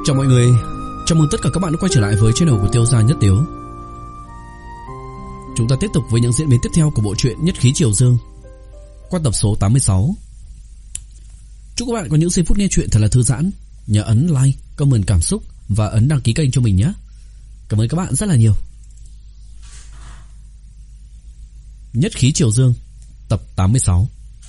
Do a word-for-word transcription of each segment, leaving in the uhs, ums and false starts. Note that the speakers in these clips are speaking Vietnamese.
Chào mọi người, chào mừng tất cả các bạn đã quay trở lại với channel của Tiêu Gia Nhất Tiếu. Chúng ta tiếp tục với những diễn biến tiếp theo của bộ truyện Nhất Khí Triều Dương qua tập số tám mươi sáu. Chúc các bạn có những giây phút nghe truyện thật là thư giãn. Nhớ ấn like, comment cảm xúc và ấn đăng ký kênh cho mình nhé. Cảm ơn các bạn rất là nhiều. Nhất Khí Triều Dương tập tám mươi sáu.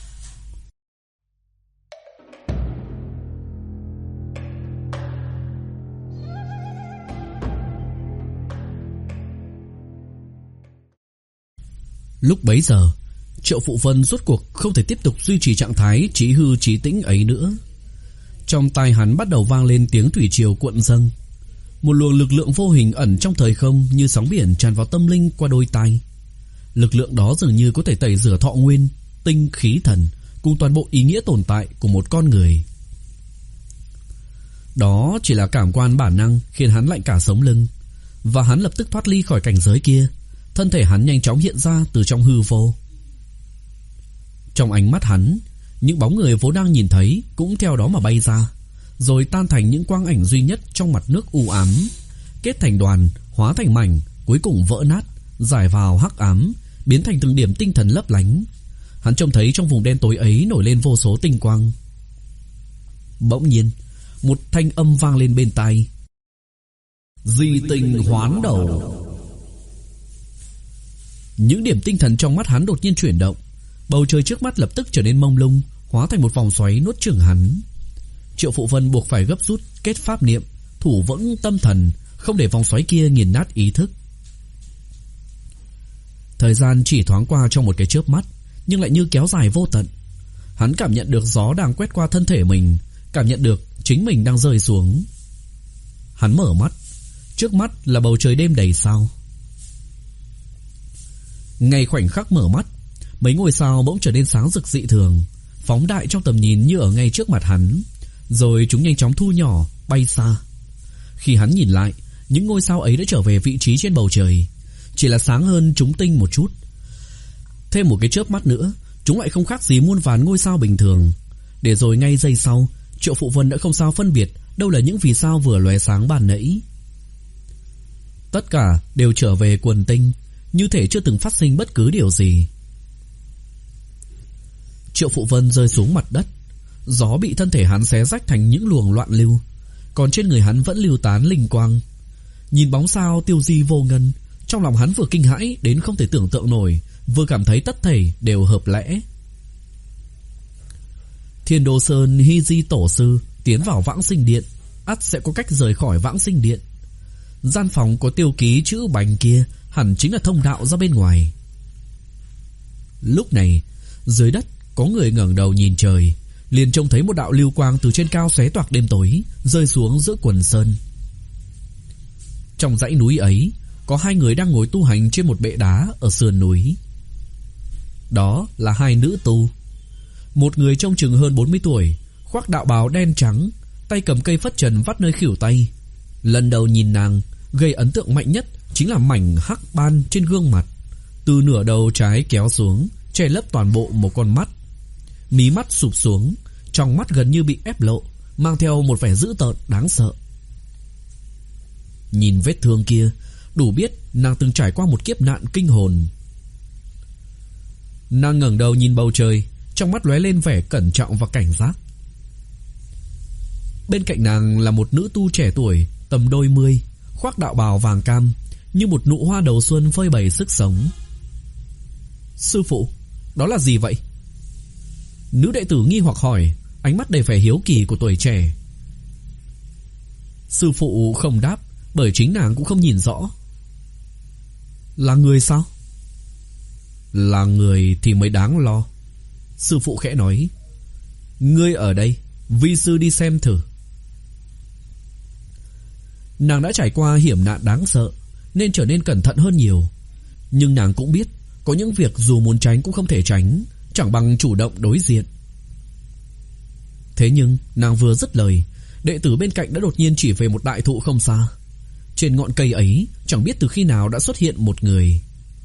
Lúc bấy giờ, Triệu Phụ Vân rốt cuộc không thể tiếp tục duy trì trạng thái trí hư trí tĩnh ấy nữa. Trong tai hắn bắt đầu vang lên tiếng thủy triều cuộn dâng. Một luồng lực lượng vô hình ẩn trong thời không như sóng biển tràn vào tâm linh qua đôi tai. Lực lượng đó dường như có thể tẩy rửa thọ nguyên, tinh khí thần cùng toàn bộ ý nghĩa tồn tại của một con người. Đó chỉ là cảm quan bản năng khiến hắn lạnh cả sống lưng, và hắn lập tức thoát ly khỏi cảnh giới kia. Thân thể hắn nhanh chóng hiện ra từ trong hư vô. Trong ánh mắt hắn, những bóng người vốn đang nhìn thấy cũng theo đó mà bay ra, rồi tan thành những quang ảnh duy nhất trong mặt nước u ám, kết thành đoàn, hóa thành mảnh, cuối cùng vỡ nát, giải vào hắc ám, biến thành từng điểm tinh thần lấp lánh. Hắn trông thấy trong vùng đen tối ấy nổi lên vô số tinh quang. Bỗng nhiên, một thanh âm vang lên bên tai. Di tinh hoán đầu. Những điểm tinh thần trong mắt hắn đột nhiên chuyển động. Bầu trời trước mắt lập tức trở nên mông lung, hóa thành một vòng xoáy nuốt chửng hắn. Triệu Phụ Vân buộc phải gấp rút kết pháp niệm, thủ vững tâm thần, không để vòng xoáy kia nghiền nát ý thức. Thời gian chỉ thoáng qua trong một cái chớp mắt, nhưng lại như kéo dài vô tận. Hắn cảm nhận được gió đang quét qua thân thể mình, cảm nhận được chính mình đang rơi xuống. Hắn mở mắt, trước mắt là bầu trời đêm đầy sao. Ngay khoảnh khắc mở mắt, mấy ngôi sao bỗng trở nên sáng rực dị thường, phóng đại trong tầm nhìn như ở ngay trước mặt hắn, rồi chúng nhanh chóng thu nhỏ, bay xa. Khi hắn nhìn lại, những ngôi sao ấy đã trở về vị trí trên bầu trời, chỉ là sáng hơn chúng tinh một chút. Thêm một cái chớp mắt nữa, chúng lại không khác gì muôn vàn ngôi sao bình thường. Để rồi ngay giây sau, Triệu Phụ Vân đã không sao phân biệt đâu là những vì sao vừa lóe sáng ban nãy. Tất cả đều trở về quần tinh, như thể chưa từng phát sinh bất cứ điều gì. Triệu Phụ Vân rơi xuống mặt đất. Gió bị thân thể hắn xé rách thành những luồng loạn lưu, còn trên người hắn vẫn lưu tán linh quang. Nhìn bóng sao tiêu di vô ngân, trong lòng hắn vừa kinh hãi đến không thể tưởng tượng nổi, vừa cảm thấy tất thảy đều hợp lẽ. Thiên Đô Sơn Hy Di Tổ Sư tiến vào Vãng Sinh Điện, ắt sẽ có cách rời khỏi Vãng Sinh Điện. Gian phòng có tiêu ký chữ bành kia hẳn chính là thông đạo ra bên ngoài. Lúc này, dưới đất có người ngẩng đầu nhìn trời, liền trông thấy một đạo lưu quang từ trên cao xé toạc đêm tối, rơi xuống giữa quần sơn. Trong dãy núi ấy, có hai người đang ngồi tu hành trên một bệ đá ở sườn núi. Đó là hai nữ tu. Một người trông chừng hơn bốn mươi tuổi, khoác đạo bào đen trắng, tay cầm cây phất trần vắt nơi khuỷu tay. Lần đầu nhìn nàng, gây ấn tượng mạnh nhất chính là mảnh hắc ban trên gương mặt, từ nửa đầu trái kéo xuống, che lấp toàn bộ một con mắt. Mí mắt sụp xuống, trong mắt gần như bị ép lộ, mang theo một vẻ dữ tợn đáng sợ. Nhìn vết thương kia, đủ biết nàng từng trải qua một kiếp nạn kinh hồn. Nàng ngẩng đầu nhìn bầu trời, trong mắt lóe lên vẻ cẩn trọng và cảnh giác. Bên cạnh nàng là một nữ tu trẻ tuổi, tầm đôi mươi, khoác đạo bào vàng cam, như một nụ hoa đầu xuân phơi bày sức sống. Sư phụ, đó là gì vậy? Nữ đệ tử nghi hoặc hỏi, ánh mắt đầy vẻ hiếu kỳ của tuổi trẻ. Sư phụ không đáp, bởi chính nàng cũng không nhìn rõ. Là người sao? Là người thì mới đáng lo. Sư phụ khẽ nói. Ngươi ở đây, vi sư đi xem thử. Nàng đã trải qua hiểm nạn đáng sợ, nên trở nên cẩn thận hơn nhiều. Nhưng nàng cũng biết, có những việc dù muốn tránh cũng không thể tránh, chẳng bằng chủ động đối diện. Thế nhưng nàng vừa dứt lời, đệ tử bên cạnh đã đột nhiên chỉ về một đại thụ không xa. Trên ngọn cây ấy chẳng biết từ khi nào đã xuất hiện một người.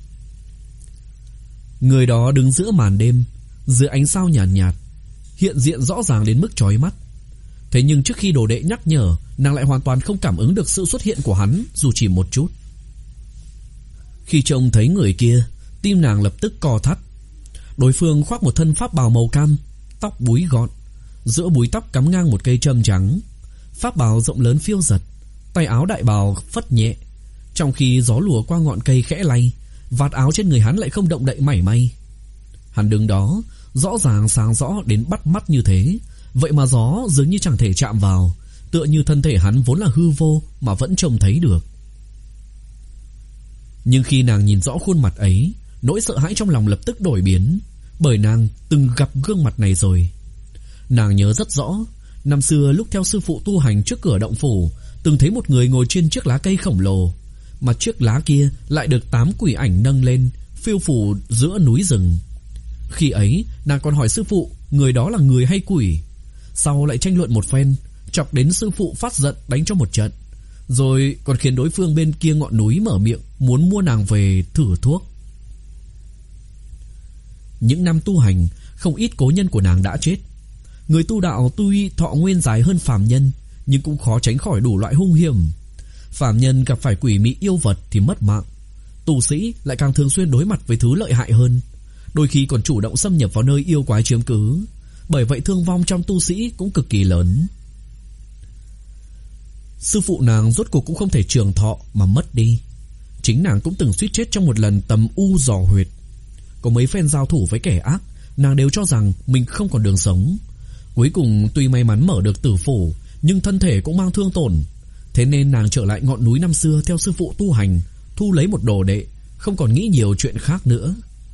Người đó đứng giữa màn đêm, dưới ánh sao nhàn nhạt, nhạt, hiện diện rõ ràng đến mức chói mắt. Thế nhưng trước khi đồ đệ nhắc nhở, nàng lại hoàn toàn không cảm ứng được sự xuất hiện của hắn dù chỉ một chút. Khi trông thấy người kia, tim nàng lập tức co thắt. Đối phương khoác một thân pháp bào màu cam, tóc búi gọn, giữa búi tóc cắm ngang một cây trâm trắng. Pháp bào rộng lớn phiêu giật, tay áo đại bào phất nhẹ, trong khi gió lùa qua ngọn cây khẽ lay, vạt áo trên người hắn lại không động đậy mảy may. Hắn đứng đó, rõ ràng sáng rõ đến bắt mắt như thế, vậy mà gió dường như chẳng thể chạm vào, tựa như thân thể hắn vốn là hư vô mà vẫn trông thấy được. Nhưng khi nàng nhìn rõ khuôn mặt ấy, nỗi sợ hãi trong lòng lập tức đổi biến, bởi nàng từng gặp gương mặt này rồi. Nàng nhớ rất rõ, năm xưa lúc theo sư phụ tu hành trước cửa động phủ, từng thấy một người ngồi trên chiếc lá cây khổng lồ, mà chiếc lá kia lại được tám quỷ ảnh nâng lên, phiêu phù giữa núi rừng. Khi ấy, nàng còn hỏi sư phụ người đó là người hay quỷ. Sau lại tranh luận một phen, chọc đến sư phụ phát giận đánh cho một trận, rồi còn khiến đối phương bên kia ngọn núi mở miệng muốn mua nàng về thử thuốc. Những năm tu hành, không ít cố nhân của nàng đã chết. Người tu đạo tuy thọ nguyên dài hơn phàm nhân, nhưng cũng khó tránh khỏi đủ loại hung hiểm. Phàm nhân gặp phải quỷ mị yêu vật thì mất mạng, tu sĩ lại càng thường xuyên đối mặt với thứ lợi hại hơn, đôi khi còn chủ động xâm nhập vào nơi yêu quái chiếm cứ. Bởi vậy thương vong trong tu sĩ cũng cực kỳ lớn. Sư phụ nàng rốt cuộc cũng không thể trường thọ mà mất đi. Chính nàng cũng từng suýt chết trong một lần tầm u dò huyệt. Có mấy phen giao thủ với kẻ ác, nàng đều cho rằng mình không còn đường sống. Cuối cùng tuy may mắn mở được tử phủ, nhưng thân thể cũng mang thương tổn. Thế nên nàng trở lại ngọn núi năm xưa theo sư phụ tu hành, thu lấy một đồ đệ, không còn nghĩ nhiều chuyện khác nữa.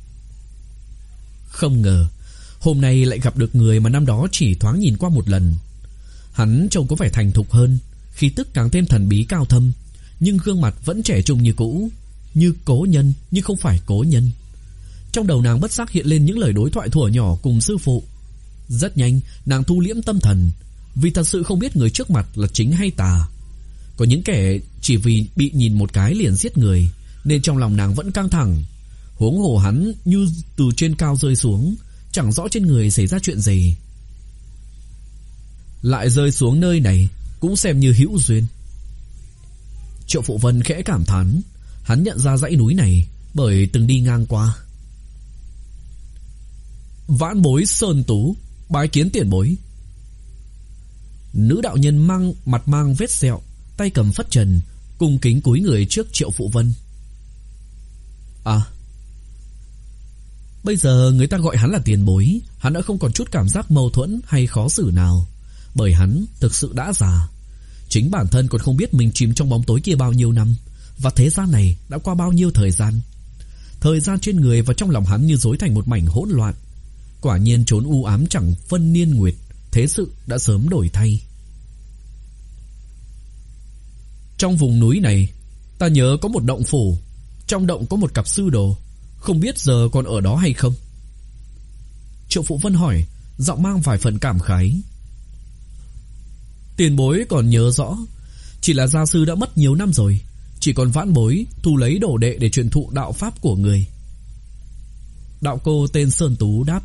Không ngờ hôm nay lại gặp được người mà năm đó chỉ thoáng nhìn qua một lần. Hắn trông có vẻ thành thục hơn, khí tức càng thêm thần bí cao thâm, nhưng gương mặt vẫn trẻ trung như cũ, như cố nhân nhưng không phải cố nhân. Trong đầu nàng bất giác hiện lên những lời đối thoại thuở nhỏ cùng sư phụ. Rất nhanh nàng thu liễm tâm thần, vì thật sự không biết người trước mặt là chính hay tà. Có những kẻ chỉ vì bị nhìn một cái liền giết người, nên trong lòng nàng vẫn căng thẳng. Huống hồ hắn như từ trên cao rơi xuống, chẳng rõ trên người xảy ra chuyện gì. Lại rơi xuống nơi này cũng xem như hữu duyên. Triệu Phụ Vân khẽ cảm thán. Hắn nhận ra dãy núi này bởi từng đi ngang qua. Vãn bối Sơn Tú bái kiến tiền bối. Nữ đạo nhân mang mặt mang vết sẹo, tay cầm phất trần, cung kính cúi người trước Triệu Phụ Vân. À, bây giờ người ta gọi hắn là tiền bối, hắn đã không còn chút cảm giác mâu thuẫn hay khó xử nào, bởi hắn thực sự đã già. Chính bản thân còn không biết mình chìm trong bóng tối kia bao nhiêu năm, và thế gian này đã qua bao nhiêu thời gian. Thời gian trên người và trong lòng hắn như rối thành một mảnh hỗn loạn. Quả nhiên trốn u ám chẳng phân niên nguyệt, thế sự đã sớm đổi thay. Trong vùng núi này, ta nhớ có một động phủ, trong động có một cặp sư đồ, không biết giờ còn ở đó hay không. Triệu Phụ Vân hỏi, giọng mang vài phần cảm khái. Tiền bối còn nhớ rõ, chỉ là gia sư đã mất nhiều năm rồi, chỉ còn vãn bối thu lấy đồ đệ để truyền thụ đạo pháp của người. Đạo cô tên Sơn Tú đáp.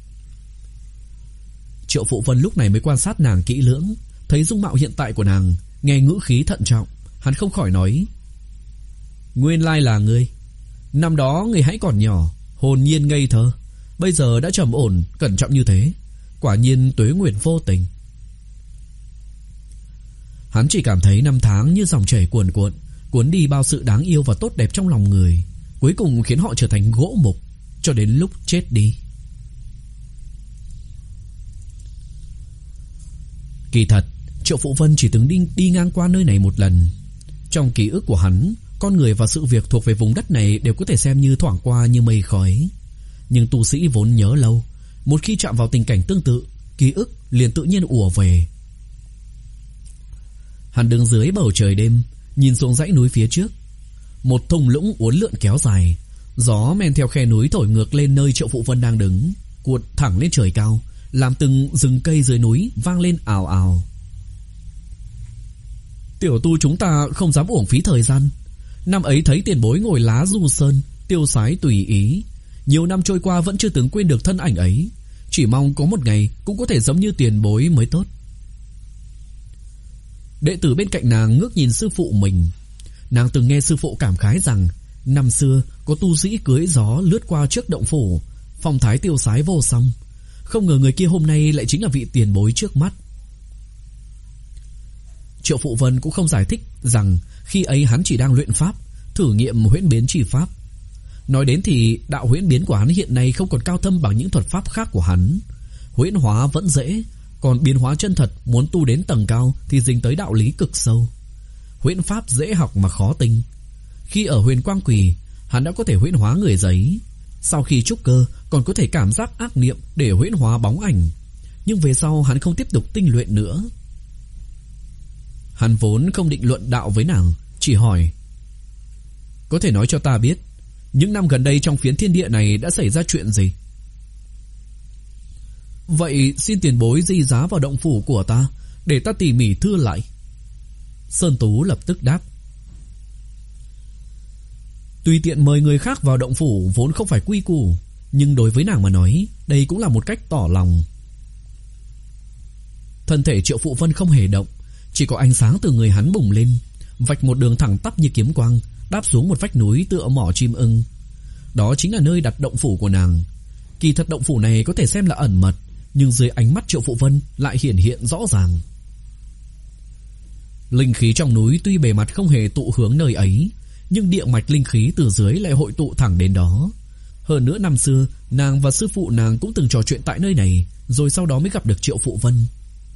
Triệu Phụ Vân lúc này mới quan sát nàng kỹ lưỡng, thấy dung mạo hiện tại của nàng, nghe ngữ khí thận trọng, hắn không khỏi nói: nguyên lai là ngươi. Năm đó ngươi hãy còn nhỏ, hồn nhiên ngây thơ, bây giờ đã trầm ổn, cẩn trọng như thế, quả nhiên tuế nguyệt vô tình. Hắn chỉ cảm thấy năm tháng như dòng chảy cuồn cuộn, cuốn đi bao sự đáng yêu và tốt đẹp trong lòng người, cuối cùng khiến họ trở thành gỗ mục cho đến lúc chết đi. Kỳ thật, Triệu Phụ Vân chỉ từng đi, đi ngang qua nơi này một lần. Trong ký ức của hắn, con người và sự việc thuộc về vùng đất này đều có thể xem như thoảng qua như mây khói. Nhưng tu sĩ vốn nhớ lâu, một khi chạm vào tình cảnh tương tự, ký ức liền tự nhiên ùa về. Hắn đứng dưới bầu trời đêm, nhìn xuống dãy núi phía trước. Một thung lũng uốn lượn kéo dài, gió men theo khe núi thổi ngược lên nơi Triệu Phụ Vân đang đứng, cuộn thẳng lên trời cao, làm từng rừng cây dưới núi vang lên ào ào. Tiểu tu chúng ta không dám uổng phí thời gian. Năm ấy thấy tiền bối ngồi lá du sơn, tiêu sái tùy ý, nhiều năm trôi qua vẫn chưa từng quên được thân ảnh ấy. Chỉ mong có một ngày cũng có thể giống như tiền bối mới tốt. Đệ tử bên cạnh nàng ngước nhìn sư phụ mình. Nàng từng nghe sư phụ cảm khái rằng năm xưa có tu sĩ cưỡi gió lướt qua trước động phủ, phong thái tiêu sái vô song. Không ngờ người kia hôm nay lại chính là vị tiền bối trước mắt. Triệu Phụ Vân cũng không giải thích rằng khi ấy hắn chỉ đang luyện pháp, thử nghiệm huyễn biến chi pháp. Nói đến thì đạo huyễn biến của hắn hiện nay không còn cao thâm bằng những thuật pháp khác của hắn. Huyễn hóa vẫn dễ, còn biến hóa chân thật muốn tu đến tầng cao thì dính tới đạo lý cực sâu. Huyễn pháp dễ học mà khó tinh. Khi ở Huyền Quang Quỳ, hắn đã có thể huyễn hóa người giấy. Sau khi trúc cơ còn có thể cảm giác ác niệm để huyễn hóa bóng ảnh. Nhưng về sau hắn không tiếp tục tinh luyện nữa. Hắn vốn không định luận đạo với nàng, chỉ hỏi: có thể nói cho ta biết những năm gần đây trong phiến thiên địa này đã xảy ra chuyện gì? Vậy xin tiền bối di giá vào động phủ của ta, để ta tỉ mỉ thưa lại. Sơn Tú lập tức đáp: tùy tiện mời người khác vào động phủ vốn không phải quy củ, nhưng đối với nàng mà nói, đây cũng là một cách tỏ lòng. Thân thể Triệu Phụ Vân không hề động, chỉ có ánh sáng từ người hắn bùng lên, vạch một đường thẳng tắp như kiếm quang, đáp xuống một vách núi tựa mỏ chim ưng. Đó chính là nơi đặt động phủ của nàng. Kỳ thật động phủ này có thể xem là ẩn mật, nhưng dưới ánh mắt Triệu Phụ Vân lại hiển hiện rõ ràng. Linh khí trong núi tuy bề mặt không hề tụ hướng nơi ấy, nhưng địa mạch linh khí từ dưới lại hội tụ thẳng đến đó. Hơn nữa năm xưa nàng và sư phụ nàng cũng từng trò chuyện tại nơi này, rồi sau đó mới gặp được Triệu Phụ Vân.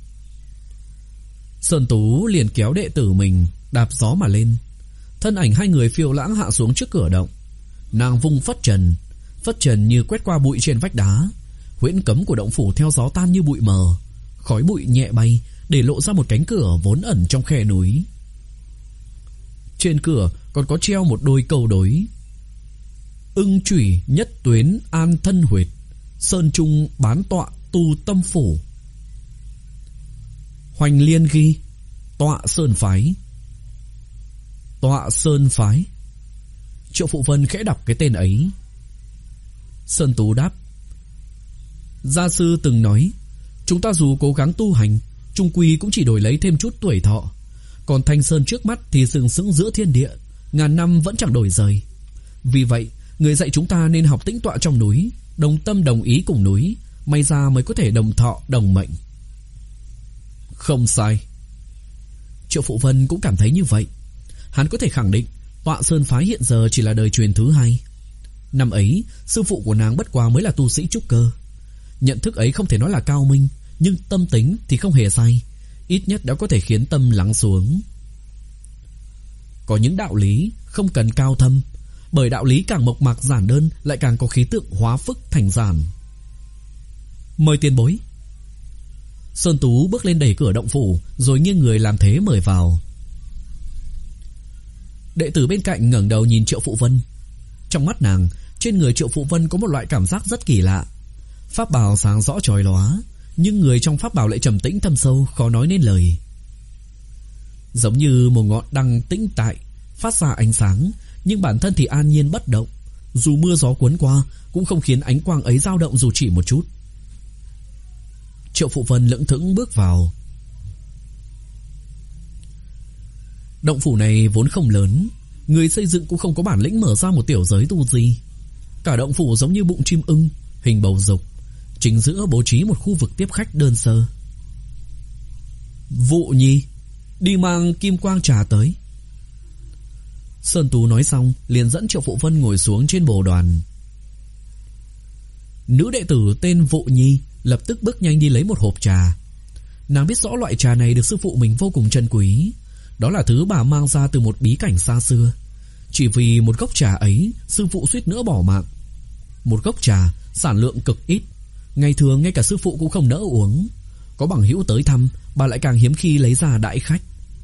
Sơn Tú liền kéo đệ tử mình đạp gió mà lên. Thân ảnh hai người phiêu lãng hạ xuống trước cửa động. Nàng vung phất trần, phất trần như quét qua bụi trên vách đá. Huyễn cấm của động phủ theo gió tan như bụi mờ, khói bụi nhẹ bay để lộ ra một cánh cửa vốn ẩn trong khe núi. Trên cửa còn có treo một đôi câu đối: ưng chủy nhất tuyến an thân huyệt, sơn trung bán tọa tu tâm phủ. Hoành Liên ghi: tọa sơn phái. Tọa sơn phái. Triệu Phụ Vân khẽ đọc cái tên ấy. Sơn Tú đáp: gia sư từng nói, chúng ta dù cố gắng tu hành, chung quy cũng chỉ đổi lấy thêm chút tuổi thọ. Còn Thanh Sơn trước mắt thì sừng sững giữa thiên địa, ngàn năm vẫn chẳng đổi rời. Vì vậy, người dạy chúng ta nên học tĩnh tọa trong núi, đồng tâm đồng ý cùng núi, may ra mới có thể đồng thọ đồng mệnh. Không sai. Triệu Phụ Vân cũng cảm thấy như vậy. Hắn có thể khẳng định Tọa Sơn phái hiện giờ chỉ là đời truyền thứ hai. Năm ấy, sư phụ của nàng bất quá mới là tu sĩ trúc cơ. Nhận thức ấy không thể nói là cao minh, nhưng tâm tính thì không hề sai, ít nhất đã có thể khiến tâm lắng xuống. Có những đạo lý không cần cao thâm, bởi đạo lý càng mộc mạc giản đơn lại càng có khí tượng hóa phức thành giản. Mời tiền bối. Sơn Tú bước lên đẩy cửa động phủ, rồi nghiêng người làm thế mời vào. Đệ tử bên cạnh ngẩng đầu nhìn Triệu Phụ Vân. Trong mắt nàng, trên người Triệu Phụ Vân có một loại cảm giác rất kỳ lạ. Pháp bào sáng rõ chói lóa, nhưng người trong pháp bào lại trầm tĩnh thâm sâu, khó nói nên lời. Giống như một ngọn đăng tĩnh tại, phát ra ánh sáng, nhưng bản thân thì an nhiên bất động. Dù mưa gió cuốn qua, cũng không khiến ánh quang ấy dao động dù chỉ một chút. Triệu Phụ Vân lững thững bước vào. Động phủ này vốn không lớn, người xây dựng cũng không có bản lĩnh mở ra một tiểu giới tu di. Cả động phủ giống như bụng chim ưng, hình bầu dục, chính giữa bố trí một khu vực tiếp khách đơn sơ. Vụ Nhi, đi mang kim quang trà tới. Sơn Tú nói xong liền dẫn Triệu Phụ Vân ngồi xuống trên bồ đoàn. Nữ đệ tử tên Vụ Nhi lập tức bước nhanh đi lấy một hộp trà. Nàng biết rõ loại trà này được sư phụ mình vô cùng trân quý. Đó là thứ bà mang ra từ một bí cảnh xa xưa. Chỉ vì một gốc trà ấy, sư phụ suýt nữa bỏ mạng. Một gốc trà sản lượng cực ít, ngày thường ngay cả sư phụ cũng không nỡ uống. Có bằng hữu tới thăm, bà lại càng hiếm khi lấy ra đãi khách.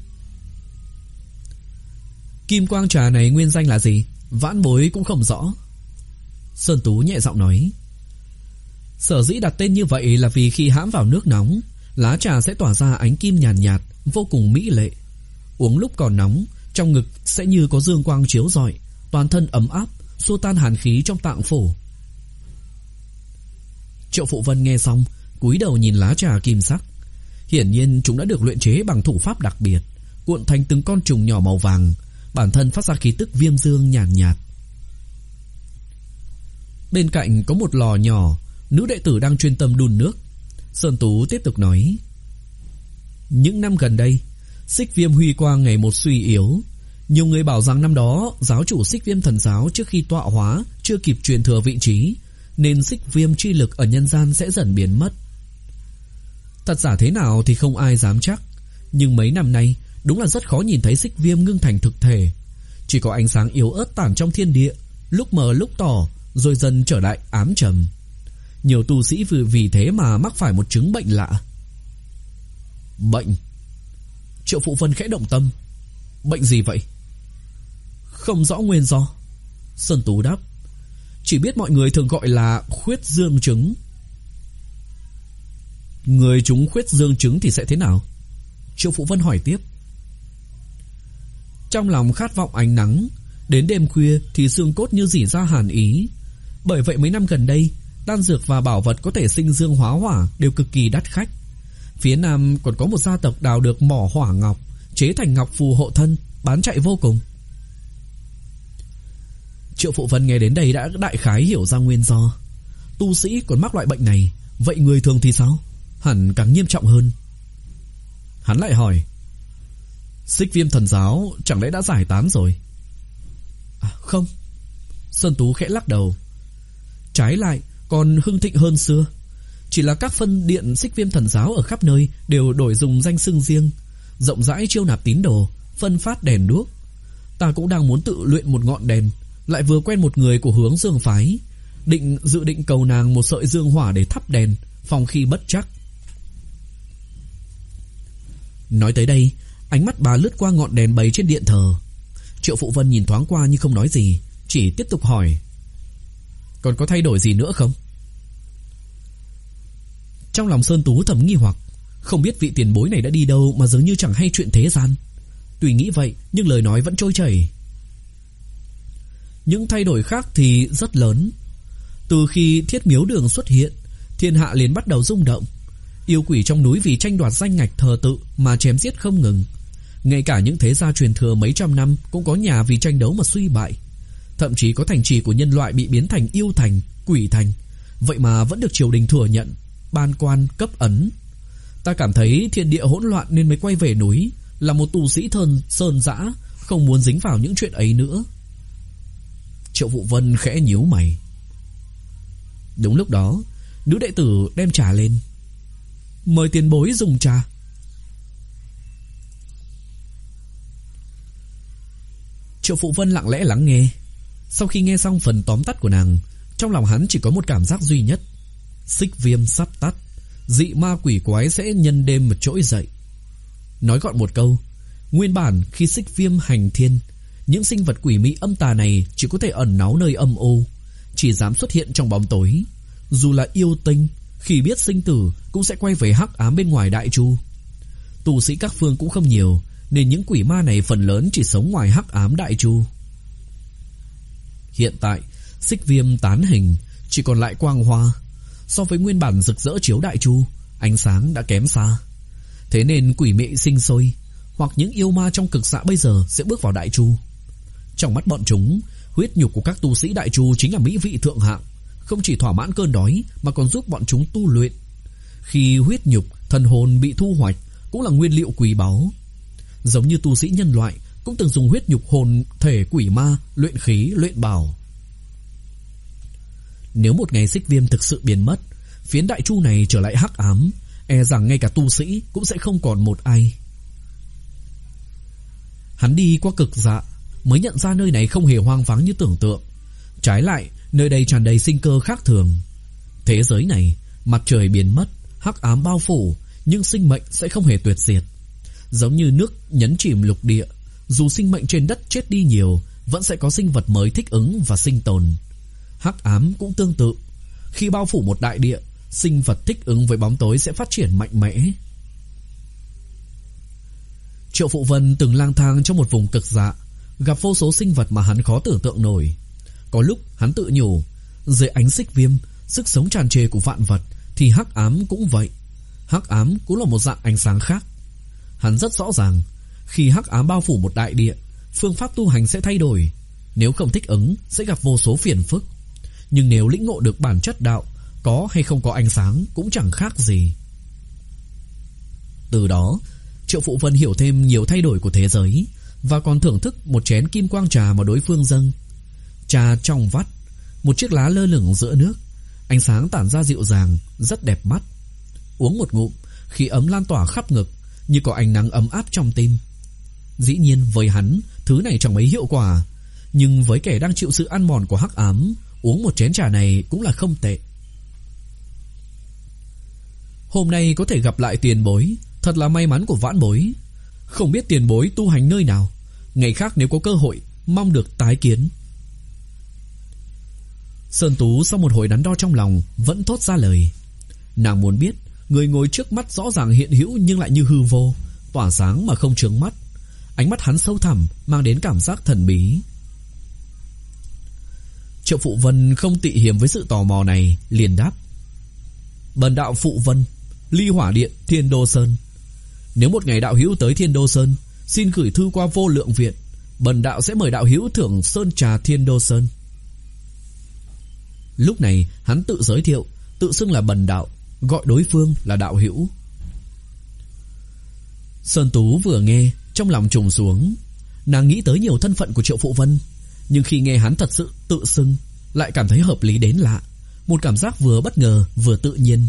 Kim quang trà này nguyên danh là gì, vãn bối cũng không rõ. Sơn Tú nhẹ giọng nói. Sở dĩ đặt tên như vậy là vì khi hãm vào nước nóng, lá trà sẽ tỏa ra ánh kim nhàn nhạt, nhạt, vô cùng mỹ lệ. Uống lúc còn nóng, trong ngực sẽ như có dương quang chiếu rọi, toàn thân ấm áp, xua tan hàn khí trong tạng phủ. Triệu Phụ Vân nghe xong, cúi đầu nhìn lá trà kim sắc. Hiển nhiên chúng đã được luyện chế bằng thủ pháp đặc biệt, cuộn thành từng con trùng nhỏ màu vàng, bản thân phát ra khí tức viêm dương nhàn nhạt, nhạt. Bên cạnh có một lò nhỏ, nữ đệ tử đang chuyên tâm đun nước. Sơn Tú tiếp tục nói: những năm gần đây, Xích Viêm huy quang ngày một suy yếu. Nhiều người bảo rằng năm đó giáo chủ Xích Viêm thần giáo trước khi tọa hóa chưa kịp truyền thừa vị trí, nên Xích Viêm chi lực ở nhân gian sẽ dần biến mất. Thật giả thế nào thì không ai dám chắc, nhưng mấy năm nay đúng là rất khó nhìn thấy Xích Viêm ngưng thành thực thể. Chỉ có ánh sáng yếu ớt tản trong thiên địa, lúc mờ lúc tỏ, rồi dần trở lại ám trầm. Nhiều tu sĩ vì, vì thế mà mắc phải một chứng bệnh lạ. Bệnh? Triệu Phụ Vân khẽ động tâm. Bệnh gì vậy? Không rõ nguyên do. Sơn Tú đáp: chỉ biết mọi người thường gọi là khuyết dương chứng. Người chúng khuyết dương chứng thì sẽ thế nào? Triệu Phụ Vân hỏi tiếp. Trong lòng khát vọng ánh nắng, đến đêm khuya thì xương cốt như rỉ ra hàn ý. Bởi vậy mấy năm gần đây, đan dược và bảo vật có thể sinh dương hóa hỏa đều cực kỳ đắt khách. Phía Nam còn có một gia tộc đào được mỏ hỏa ngọc, chế thành ngọc phù hộ thân, bán chạy vô cùng. Triệu Phụ Vân nghe đến đây đã đại khái hiểu ra nguyên do. Tu sĩ còn mắc loại bệnh này, vậy người thường thì sao? Hẳn càng nghiêm trọng hơn. Hắn lại hỏi: Xích Viêm thần giáo chẳng lẽ đã giải tán rồi? À, không. Sơn Tú khẽ lắc đầu. Trái lại còn hưng thịnh hơn xưa. Chỉ là các phân điện Xích Viêm thần giáo ở khắp nơi đều đổi dùng danh xưng riêng, rộng rãi chiêu nạp tín đồ, phân phát đèn đuốc. Ta cũng đang muốn tự luyện một ngọn đèn, lại vừa quen một người của hướng dương phái, định dự định cầu nàng một sợi dương hỏa để thắp đèn, phòng khi bất trắc. Nói tới đây, ánh mắt bà lướt qua ngọn đèn bày trên điện thờ. Triệu Phụ Vân nhìn thoáng qua nhưng không nói gì, chỉ tiếp tục hỏi: còn có thay đổi gì nữa không? Trong lòng Sơn Tú thầm nghi hoặc, không biết vị tiền bối này đã đi đâu mà dường như chẳng hay chuyện thế gian. Tuy nghĩ vậy nhưng lời nói vẫn trôi chảy. Những thay đổi khác thì rất lớn. Từ khi Thiết Miếu Đường xuất hiện, thiên hạ liền bắt đầu rung động. Yêu quỷ trong núi vì tranh đoạt danh ngạch thờ tự mà chém giết không ngừng. Ngay cả những thế gia truyền thừa mấy trăm năm cũng có nhà vì tranh đấu mà suy bại. Thậm chí có thành trì của nhân loại bị biến thành yêu thành, quỷ thành, vậy mà vẫn được triều đình thừa nhận, ban quan cấp ấn. Ta cảm thấy thiên địa hỗn loạn nên mới quay về núi. Là một tu sĩ thân sơn dã, không muốn dính vào những chuyện ấy nữa. Triệu Phụ Vân khẽ nhíu mày. Đúng lúc đó, nữ đệ tử đem trà lên. Mời tiền bối dùng trà. Triệu Phụ Vân lặng lẽ lắng nghe. Sau khi nghe xong phần tóm tắt của nàng, trong lòng hắn chỉ có một cảm giác duy nhất: Xích Viêm sắp tắt, dị ma quỷ quái sẽ nhân đêm mà trỗi dậy. Nói gọn một câu, nguyên bản khi Xích Viêm hành thiên, những sinh vật quỷ mị âm tà này chỉ có thể ẩn náu nơi âm u, chỉ dám xuất hiện trong bóng tối. Dù là yêu tinh, khi biết sinh tử cũng sẽ quay về hắc ám bên ngoài đại chu. Tu sĩ các phương cũng không nhiều, nên những quỷ ma này phần lớn chỉ sống ngoài hắc ám đại chu. Hiện tại Xích Viêm tán hình, chỉ còn lại quang hoa. So với nguyên bản rực rỡ chiếu đại chu, ánh sáng đã kém xa. Thế nên quỷ mị sinh sôi, hoặc những yêu ma trong cực dạ bây giờ sẽ bước vào đại chu. Trong mắt bọn chúng, huyết nhục của các tu sĩ đại chu chính là mỹ vị thượng hạng, không chỉ thỏa mãn cơn đói mà còn giúp bọn chúng tu luyện. Khi huyết nhục, thần hồn bị thu hoạch cũng là nguyên liệu quý báu. Giống như tu sĩ nhân loại cũng từng dùng huyết nhục hồn thể quỷ ma luyện khí luyện bảo. Nếu một ngày Xích Viêm thực sự biến mất, phiến đại chu này trở lại hắc ám, e rằng ngay cả tu sĩ cũng sẽ không còn một ai. Hắn đi qua cực dạ mới nhận ra nơi này không hề hoang vắng như tưởng tượng. Trái lại, nơi đây tràn đầy sinh cơ khác thường. Thế giới này, mặt trời biến mất, hắc ám bao phủ, nhưng sinh mệnh sẽ không hề tuyệt diệt. Giống như nước nhấn chìm lục địa, dù sinh mệnh trên đất chết đi nhiều, vẫn sẽ có sinh vật mới thích ứng và sinh tồn. Hắc ám cũng tương tự. Khi bao phủ một đại địa, sinh vật thích ứng với bóng tối sẽ phát triển mạnh mẽ. Triệu Phụ Vân từng lang thang trong một vùng cực dạ, gặp vô số sinh vật mà hắn khó tưởng tượng nổi. Có lúc hắn tự nhủ, dưới ánh Xích Viêm, sức sống tràn trề của vạn vật, thì hắc ám cũng vậy. Hắc ám cũng là một dạng ánh sáng khác. Hắn rất rõ ràng, khi hắc ám bao phủ một đại địa, phương pháp tu hành sẽ thay đổi. Nếu không thích ứng sẽ gặp vô số phiền phức. Nhưng nếu lĩnh ngộ được bản chất đạo, có hay không có ánh sáng cũng chẳng khác gì. Từ đó, Triệu Phụ Vân hiểu thêm nhiều thay đổi của thế giới, và còn thưởng thức một chén kim quang trà mà đối phương dâng. Trà trong vắt, một chiếc lá lơ lửng giữa nước, ánh sáng tản ra dịu dàng, rất đẹp mắt. Uống một ngụm, khí ấm lan tỏa khắp ngực, như có ánh nắng ấm áp trong tim. Dĩ nhiên với hắn, thứ này chẳng mấy hiệu quả, nhưng với kẻ đang chịu sự ăn mòn của hắc ám, uống một chén trà này cũng là không tệ. Hôm nay có thể gặp lại tiền bối, thật là may mắn của vãn bối. Không biết tiền bối tu hành nơi nào, ngày khác nếu có cơ hội, mong được tái kiến. Sơn Tú sau một hồi đắn đo trong lòng, vẫn thốt ra lời. Nàng muốn biết, người ngồi trước mắt rõ ràng hiện hữu nhưng lại như hư vô, tỏa sáng mà không chướng mắt. Ánh mắt hắn sâu thẳm, mang đến cảm giác thần bí. Triệu Phụ Vân không tị hiềm với sự tò mò này, liền đáp: Bần đạo Phụ Vân, Ly Hỏa Điện, Thiên Đô Sơn. Nếu một ngày đạo hữu tới Thiên Đô Sơn, xin gửi thư qua Vô Lượng Viện, bần đạo sẽ mời đạo hữu thưởng sơn trà Thiên Đô Sơn. Lúc này hắn tự giới thiệu, tự xưng là bần đạo, gọi đối phương là đạo hữu. Sơn Tú vừa nghe, trong lòng trùng xuống. Nàng nghĩ tới nhiều thân phận của Triệu Phụ Vân, nhưng khi nghe hắn thật sự tự xưng, lại cảm thấy hợp lý đến lạ, một cảm giác vừa bất ngờ vừa tự nhiên.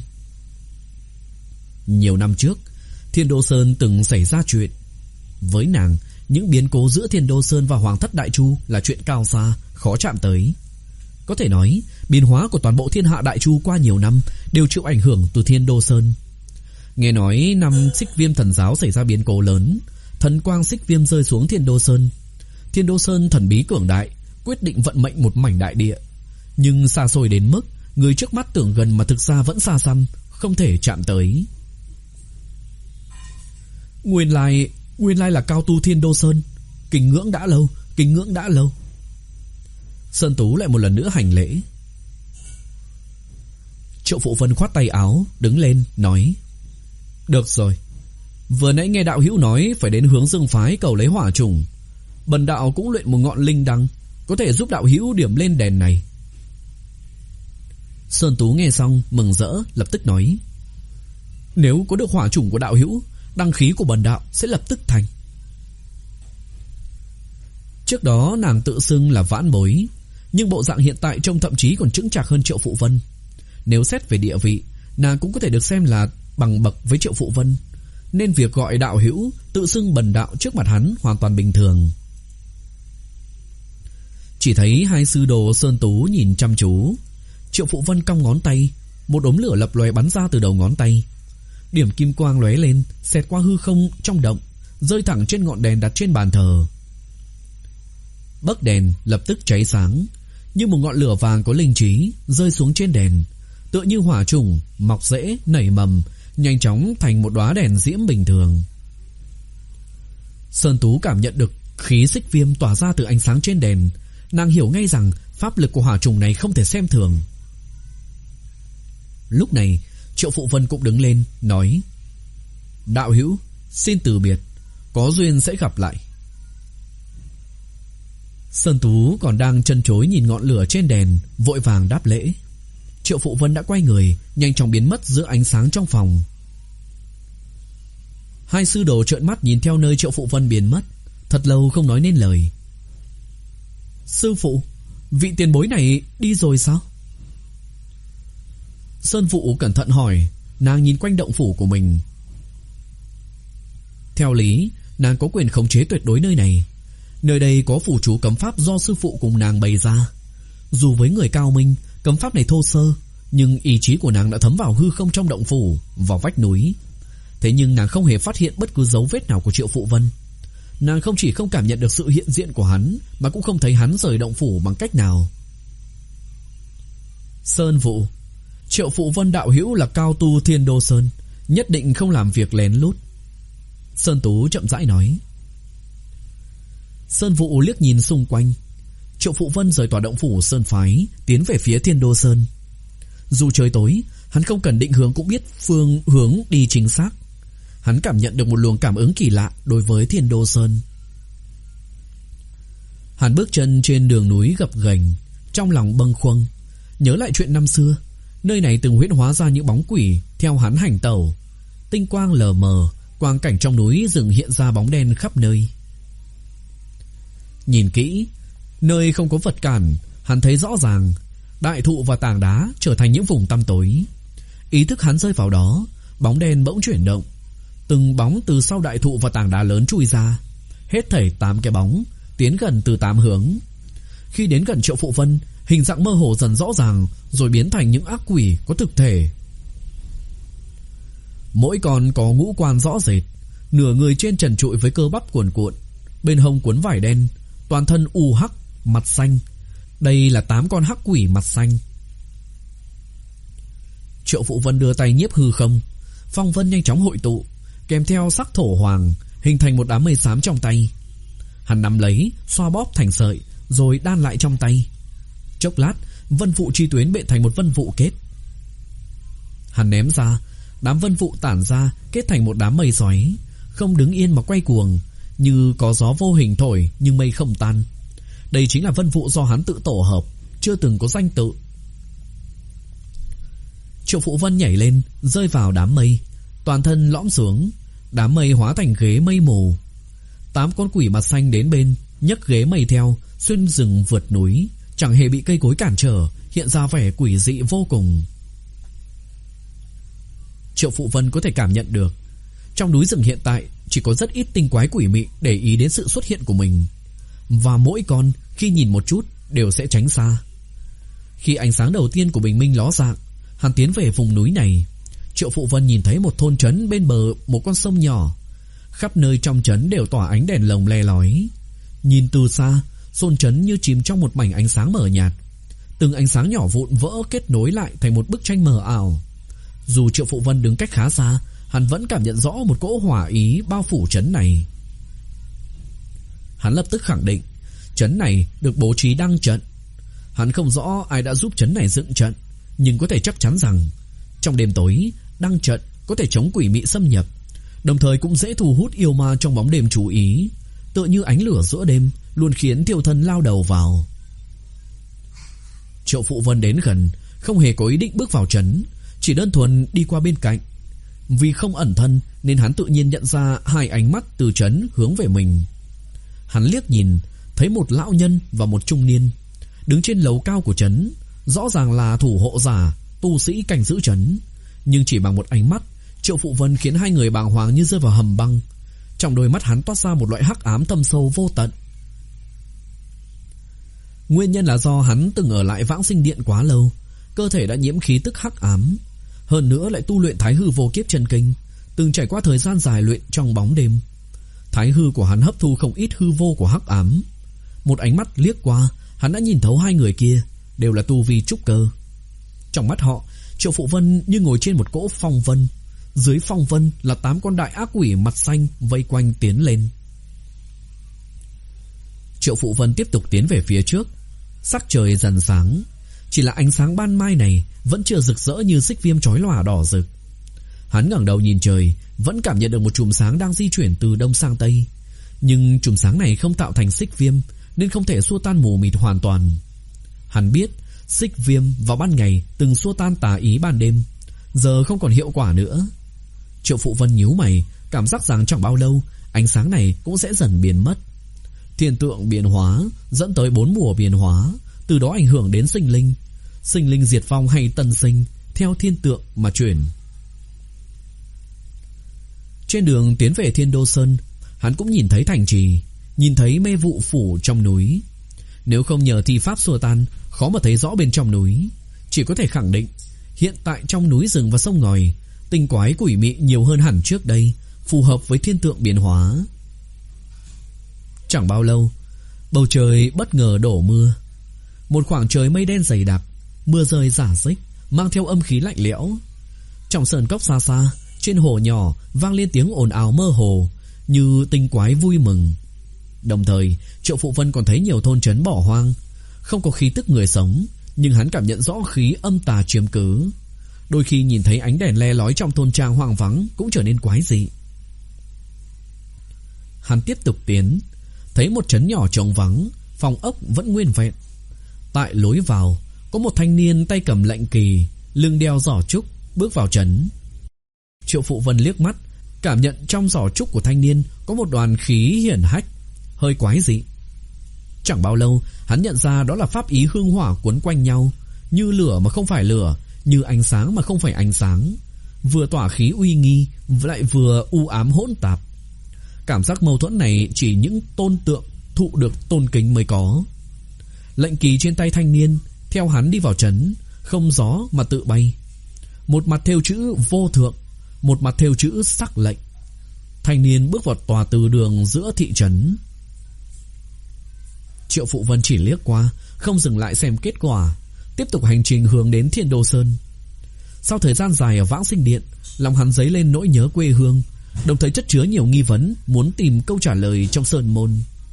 Nhiều năm trước, Thiên Đô Sơn từng xảy ra chuyện. Với nàng, những biến cố giữa Thiên Đô Sơn và Hoàng Thất Đại Chu là chuyện cao xa, khó chạm tới. Có thể nói, biến hóa của toàn bộ thiên hạ Đại Chu qua nhiều năm đều chịu ảnh hưởng từ Thiên Đô Sơn. Nghe nói năm Xích Viêm Thần Giáo xảy ra biến cố lớn, thần quang Xích Viêm rơi xuống Thiên Đô Sơn. Thiên Đô Sơn thần bí cường đại, quyết định vận mệnh một mảnh đại địa. Nhưng xa xôi đến mức người trước mắt tưởng gần mà thực ra vẫn xa xăm, không thể chạm tới. Nguyên lai, nguyên lai là cao tu Thiên Đô Sơn. Kính ngưỡng đã lâu, kính ngưỡng đã lâu. Sơn Tú lại một lần nữa hành lễ. Triệu Phụ Vân khoát tay áo, đứng lên, nói: Được rồi, vừa nãy nghe đạo hữu nói phải đến hướng Dương Phái cầu lấy hỏa trùng. Bần đạo cũng luyện một ngọn linh đăng, có thể giúp đạo hữu điểm lên đèn này. Sơn Tú nghe xong mừng rỡ, lập tức nói: Nếu có được hỏa trùng của đạo hữu, đăng khí của bần đạo sẽ lập tức thành. Trước đó nàng tự xưng là vãn bối, nhưng bộ dạng hiện tại trông thậm chí còn chững chạc hơn Triệu Phụ Vân. Nếu xét về địa vị, nàng cũng có thể được xem là bằng bậc với Triệu Phụ Vân, nên việc gọi đạo hữu, tự xưng bần đạo trước mặt hắn hoàn toàn bình thường. Chỉ thấy hai sư đồ Sơn Tú nhìn chăm chú. Triệu Phụ Vân cong ngón tay, một đốm lửa lập lòe bắn ra từ đầu ngón tay. Điểm kim quang lóe lên, xẹt qua hư không trong động, rơi thẳng trên ngọn đèn đặt trên bàn thờ. Bấc đèn lập tức cháy sáng, như một ngọn lửa vàng có linh trí rơi xuống trên đèn, tựa như hỏa trùng mọc rễ nảy mầm, nhanh chóng thành một đóa đèn diễm bình thường. Sơn Tú cảm nhận được khí xích viêm tỏa ra từ ánh sáng trên đèn, nàng hiểu ngay rằng pháp lực của hỏa trùng này không thể xem thường. Lúc này Triệu Phụ Vân cũng đứng lên, nói: Đạo hữu, xin từ biệt, có duyên sẽ gặp lại. Sơn Tú còn đang trân trối nhìn ngọn lửa trên đèn, vội vàng đáp lễ. Triệu Phụ Vân đã quay người, nhanh chóng biến mất giữa ánh sáng trong phòng. Hai sư đồ trợn mắt nhìn theo nơi Triệu Phụ Vân biến mất, thật lâu không nói nên lời. Sư phụ, vị tiền bối này đi rồi sao? Sơn Phụ cẩn thận hỏi, nàng nhìn quanh động phủ của mình. Theo lý, nàng có quyền khống chế tuyệt đối nơi này. Nơi đây có phủ chú cấm pháp do sư phụ cùng nàng bày ra. Dù với người cao minh, cấm pháp này thô sơ, nhưng ý chí của nàng đã thấm vào hư không trong động phủ, vào vách núi. Thế nhưng nàng không hề phát hiện bất cứ dấu vết nào của Triệu Phụ Vân. Nàng không chỉ không cảm nhận được sự hiện diện của hắn, mà cũng không thấy hắn rời động phủ bằng cách nào. Sơn Phụ, Triệu Phụ Vân đạo hữu là cao tu Thiên Đô Sơn, nhất định không làm việc lén lút. Sơn Tú chậm rãi nói. Sơn Vũ liếc nhìn xung quanh. Triệu Phụ Vân rời tòa động phủ Sơn Phái, tiến về phía Thiên Đô Sơn. Dù trời tối, Hắn không cần định hướng cũng biết phương hướng đi chính xác. Hắn cảm nhận được một luồng cảm ứng kỳ lạ đối với Thiên Đô Sơn. Hắn bước chân trên đường núi gập ghềnh, trong lòng bâng khuâng, nhớ lại chuyện năm xưa. Nơi này từng huyễn hóa ra những bóng quỷ theo hắn hành tẩu. Tinh quang lờ mờ, quang cảnh trong núi rừng hiện ra bóng đen khắp nơi. Nhìn kỹ, nơi không có vật cản, hắn thấy rõ ràng đại thụ và tảng đá trở thành những vùng tăm tối. Ý thức hắn rơi vào đó, bóng đen bỗng chuyển động. Từng bóng từ sau đại thụ và tảng đá lớn chui ra, hết thảy tám cái bóng tiến gần từ tám hướng. Khi đến gần Triệu Phụ Vân, hình dạng mơ hồ dần rõ ràng, rồi biến thành những ác quỷ có thực thể. Mỗi con có ngũ quan rõ rệt, nửa người trên trần trụi với cơ bắp cuồn cuộn, bên hông cuốn vải đen, toàn thân u hắc, mặt xanh. Đây là tám con hắc quỷ mặt xanh. Triệu Phụ Vân đưa tay nhiếp hư không, phong vân nhanh chóng hội tụ, kèm theo sắc thổ hoàng, hình thành một đám mây xám trong tay. Hắn nắm lấy, xoa bóp thành sợi, rồi đan lại trong tay. Chốc lát, vân vụ chi tuyến bện thành một vân vụ kết. Hắn ném ra, đám vân vụ tản ra, kết thành một đám mây xoáy, không đứng yên mà quay cuồng, như có gió vô hình thổi nhưng mây không tan. Đây chính là vân vụ do hắn tự tổ hợp, chưa từng có danh tự. Triệu Phụ Vân nhảy lên, rơi vào đám mây, toàn thân lõm xuống, đám mây hóa thành ghế mây mù. Tám con quỷ mặt xanh đến bên, nhấc ghế mây theo, xuyên rừng vượt núi, chẳng hề bị cây cối cản trở, hiện ra vẻ quỷ dị vô cùng. Triệu Phụ Vân có thể cảm nhận được, trong núi rừng hiện tại chỉ có rất ít tinh quái quỷ mị để ý đến sự xuất hiện của mình, và mỗi con khi nhìn một chút đều sẽ tránh xa. Khi ánh sáng đầu tiên của bình minh ló dạng, hắn tiến về vùng núi này. Triệu Phụ Vân nhìn thấy một thôn trấn bên bờ một con sông nhỏ, khắp nơi trong trấn đều tỏa ánh đèn lồng le lói. Nhìn từ xa, thôn trấn như chìm trong một mảnh ánh sáng mờ nhạt. Từng ánh sáng nhỏ vụn vỡ kết nối lại thành một bức tranh mờ ảo. Dù Triệu Phụ Vân đứng cách khá xa, hắn vẫn cảm nhận rõ một cỗ hỏa ý bao phủ trấn này. Hắn lập tức khẳng định trấn này được bố trí đăng trận. Hắn không rõ ai đã giúp trấn này dựng trận, nhưng có thể chắc chắn rằng trong đêm tối, đăng trận có thể chống quỷ mị xâm nhập, đồng thời cũng dễ thu hút yêu ma trong bóng đêm chú ý, tựa như ánh lửa giữa đêm luôn khiến thiêu thân lao đầu vào. Triệu Phụ Vân đến gần, không hề có ý định bước vào trấn, chỉ đơn thuần đi qua bên cạnh. Vì không ẩn thân nên hắn tự nhiên nhận ra hai ánh mắt từ trấn hướng về mình. Hắn liếc nhìn, thấy một lão nhân và một trung niên đứng trên lầu cao của trấn, rõ ràng là thủ hộ giả, tu sĩ canh giữ trấn. Nhưng chỉ bằng một ánh mắt, Triệu Phụ Vân khiến hai người bàng hoàng như rơi vào hầm băng. Trong đôi mắt hắn toát ra một loại hắc ám thâm sâu vô tận. Nguyên nhân là do hắn từng ở lại Vãng Sinh Điện quá lâu, cơ thể đã nhiễm khí tức hắc ám, hơn nữa lại tu luyện Thái Hư Vô Kiếp Chân Kinh, từng trải qua thời gian dài luyện trong bóng đêm. Thái hư của hắn hấp thu không ít hư vô của hắc ám. Một ánh mắt liếc qua, hắn đã nhìn thấu hai người kia đều là tu vi trúc cơ. Trong mắt họ, Triệu Phụ Vân như ngồi trên một cỗ phong vân, dưới phong vân là tám con đại ác quỷ mặt xanh vây quanh tiến lên. Triệu Phụ Vân tiếp tục tiến về phía trước. Sắc trời dần sáng, chỉ là ánh sáng ban mai này vẫn chưa rực rỡ như xích viêm chói lòa đỏ rực. Hắn ngẩng đầu nhìn trời, vẫn cảm nhận được một chùm sáng đang di chuyển từ đông sang tây, nhưng chùm sáng này không tạo thành xích viêm nên không thể xua tan mù mịt hoàn toàn. Hắn biết xích viêm vào ban ngày từng xua tan tà ý ban đêm, giờ không còn hiệu quả nữa. Triệu Phụ Vân nhíu mày, cảm giác rằng chẳng bao lâu ánh sáng này cũng sẽ dần biến mất. Thiên tượng biến hóa dẫn tới bốn mùa biến hóa, từ đó ảnh hưởng đến sinh linh. Sinh linh diệt vong hay tân sinh theo thiên tượng mà chuyển. Trên đường tiến về Thiên Đô Sơn, hắn cũng nhìn thấy thành trì, nhìn thấy mê vụ phủ trong núi. Nếu không nhờ thi pháp xua tan, khó mà thấy rõ bên trong núi. Chỉ có thể khẳng định hiện tại trong núi rừng và sông ngòi, tinh quái quỷ mị nhiều hơn hẳn trước đây, phù hợp với thiên tượng biến hóa. Chẳng bao lâu, bầu trời bất ngờ đổ mưa. Một khoảng trời mây đen dày đặc, mưa rơi rả rích, mang theo âm khí lạnh lẽo. Trong sơn cốc xa xa, trên hồ nhỏ vang lên tiếng ồn ào mơ hồ, như tinh quái vui mừng. Đồng thời, Triệu Phụ Vân còn thấy nhiều thôn trấn bỏ hoang, không có khí tức người sống, nhưng hắn cảm nhận rõ khí âm tà chiếm cứ. đôi khi nhìn thấy ánh đèn le lói trong thôn trang hoang vắng cũng trở nên quái dị. Hắn tiếp tục tiến, thấy một trấn nhỏ trống vắng, phòng ốc vẫn nguyên vẹn. Tại lối vào có một thanh niên tay cầm lệnh kỳ, lưng đeo giỏ trúc bước vào trấn. Triệu Phụ Vân liếc mắt, cảm nhận trong giỏ trúc của thanh niên có một đoàn khí hiển hách, hơi quái dị. Chẳng bao lâu, hắn nhận ra đó là pháp ý hương hỏa quấn quanh nhau, như lửa mà không phải lửa, như ánh sáng mà không phải ánh sáng, vừa tỏa khí uy nghi lại vừa u ám hỗn tạp. Cảm giác mâu thuẫn này chỉ những tôn tượng thụ được tôn kính mới có. Lệnh kỳ trên tay thanh niên theo hắn đi vào trấn, không gió mà tự bay. Một mặt thêu chữ vô thượng, một mặt thêu chữ sắc lệnh. Thanh niên bước vào tòa từ đường giữa thị trấn. Triệu Phụ Vân chỉ liếc qua, không dừng lại xem kết quả, tiếp tục hành trình hướng đến Thiên Đô Sơn. Sau thời gian dài ở Vãng Sinh Điện, lòng hắn dấy lên nỗi nhớ quê hương, đồng thời chất chứa nhiều nghi vấn, muốn tìm câu trả lời trong sơn môn.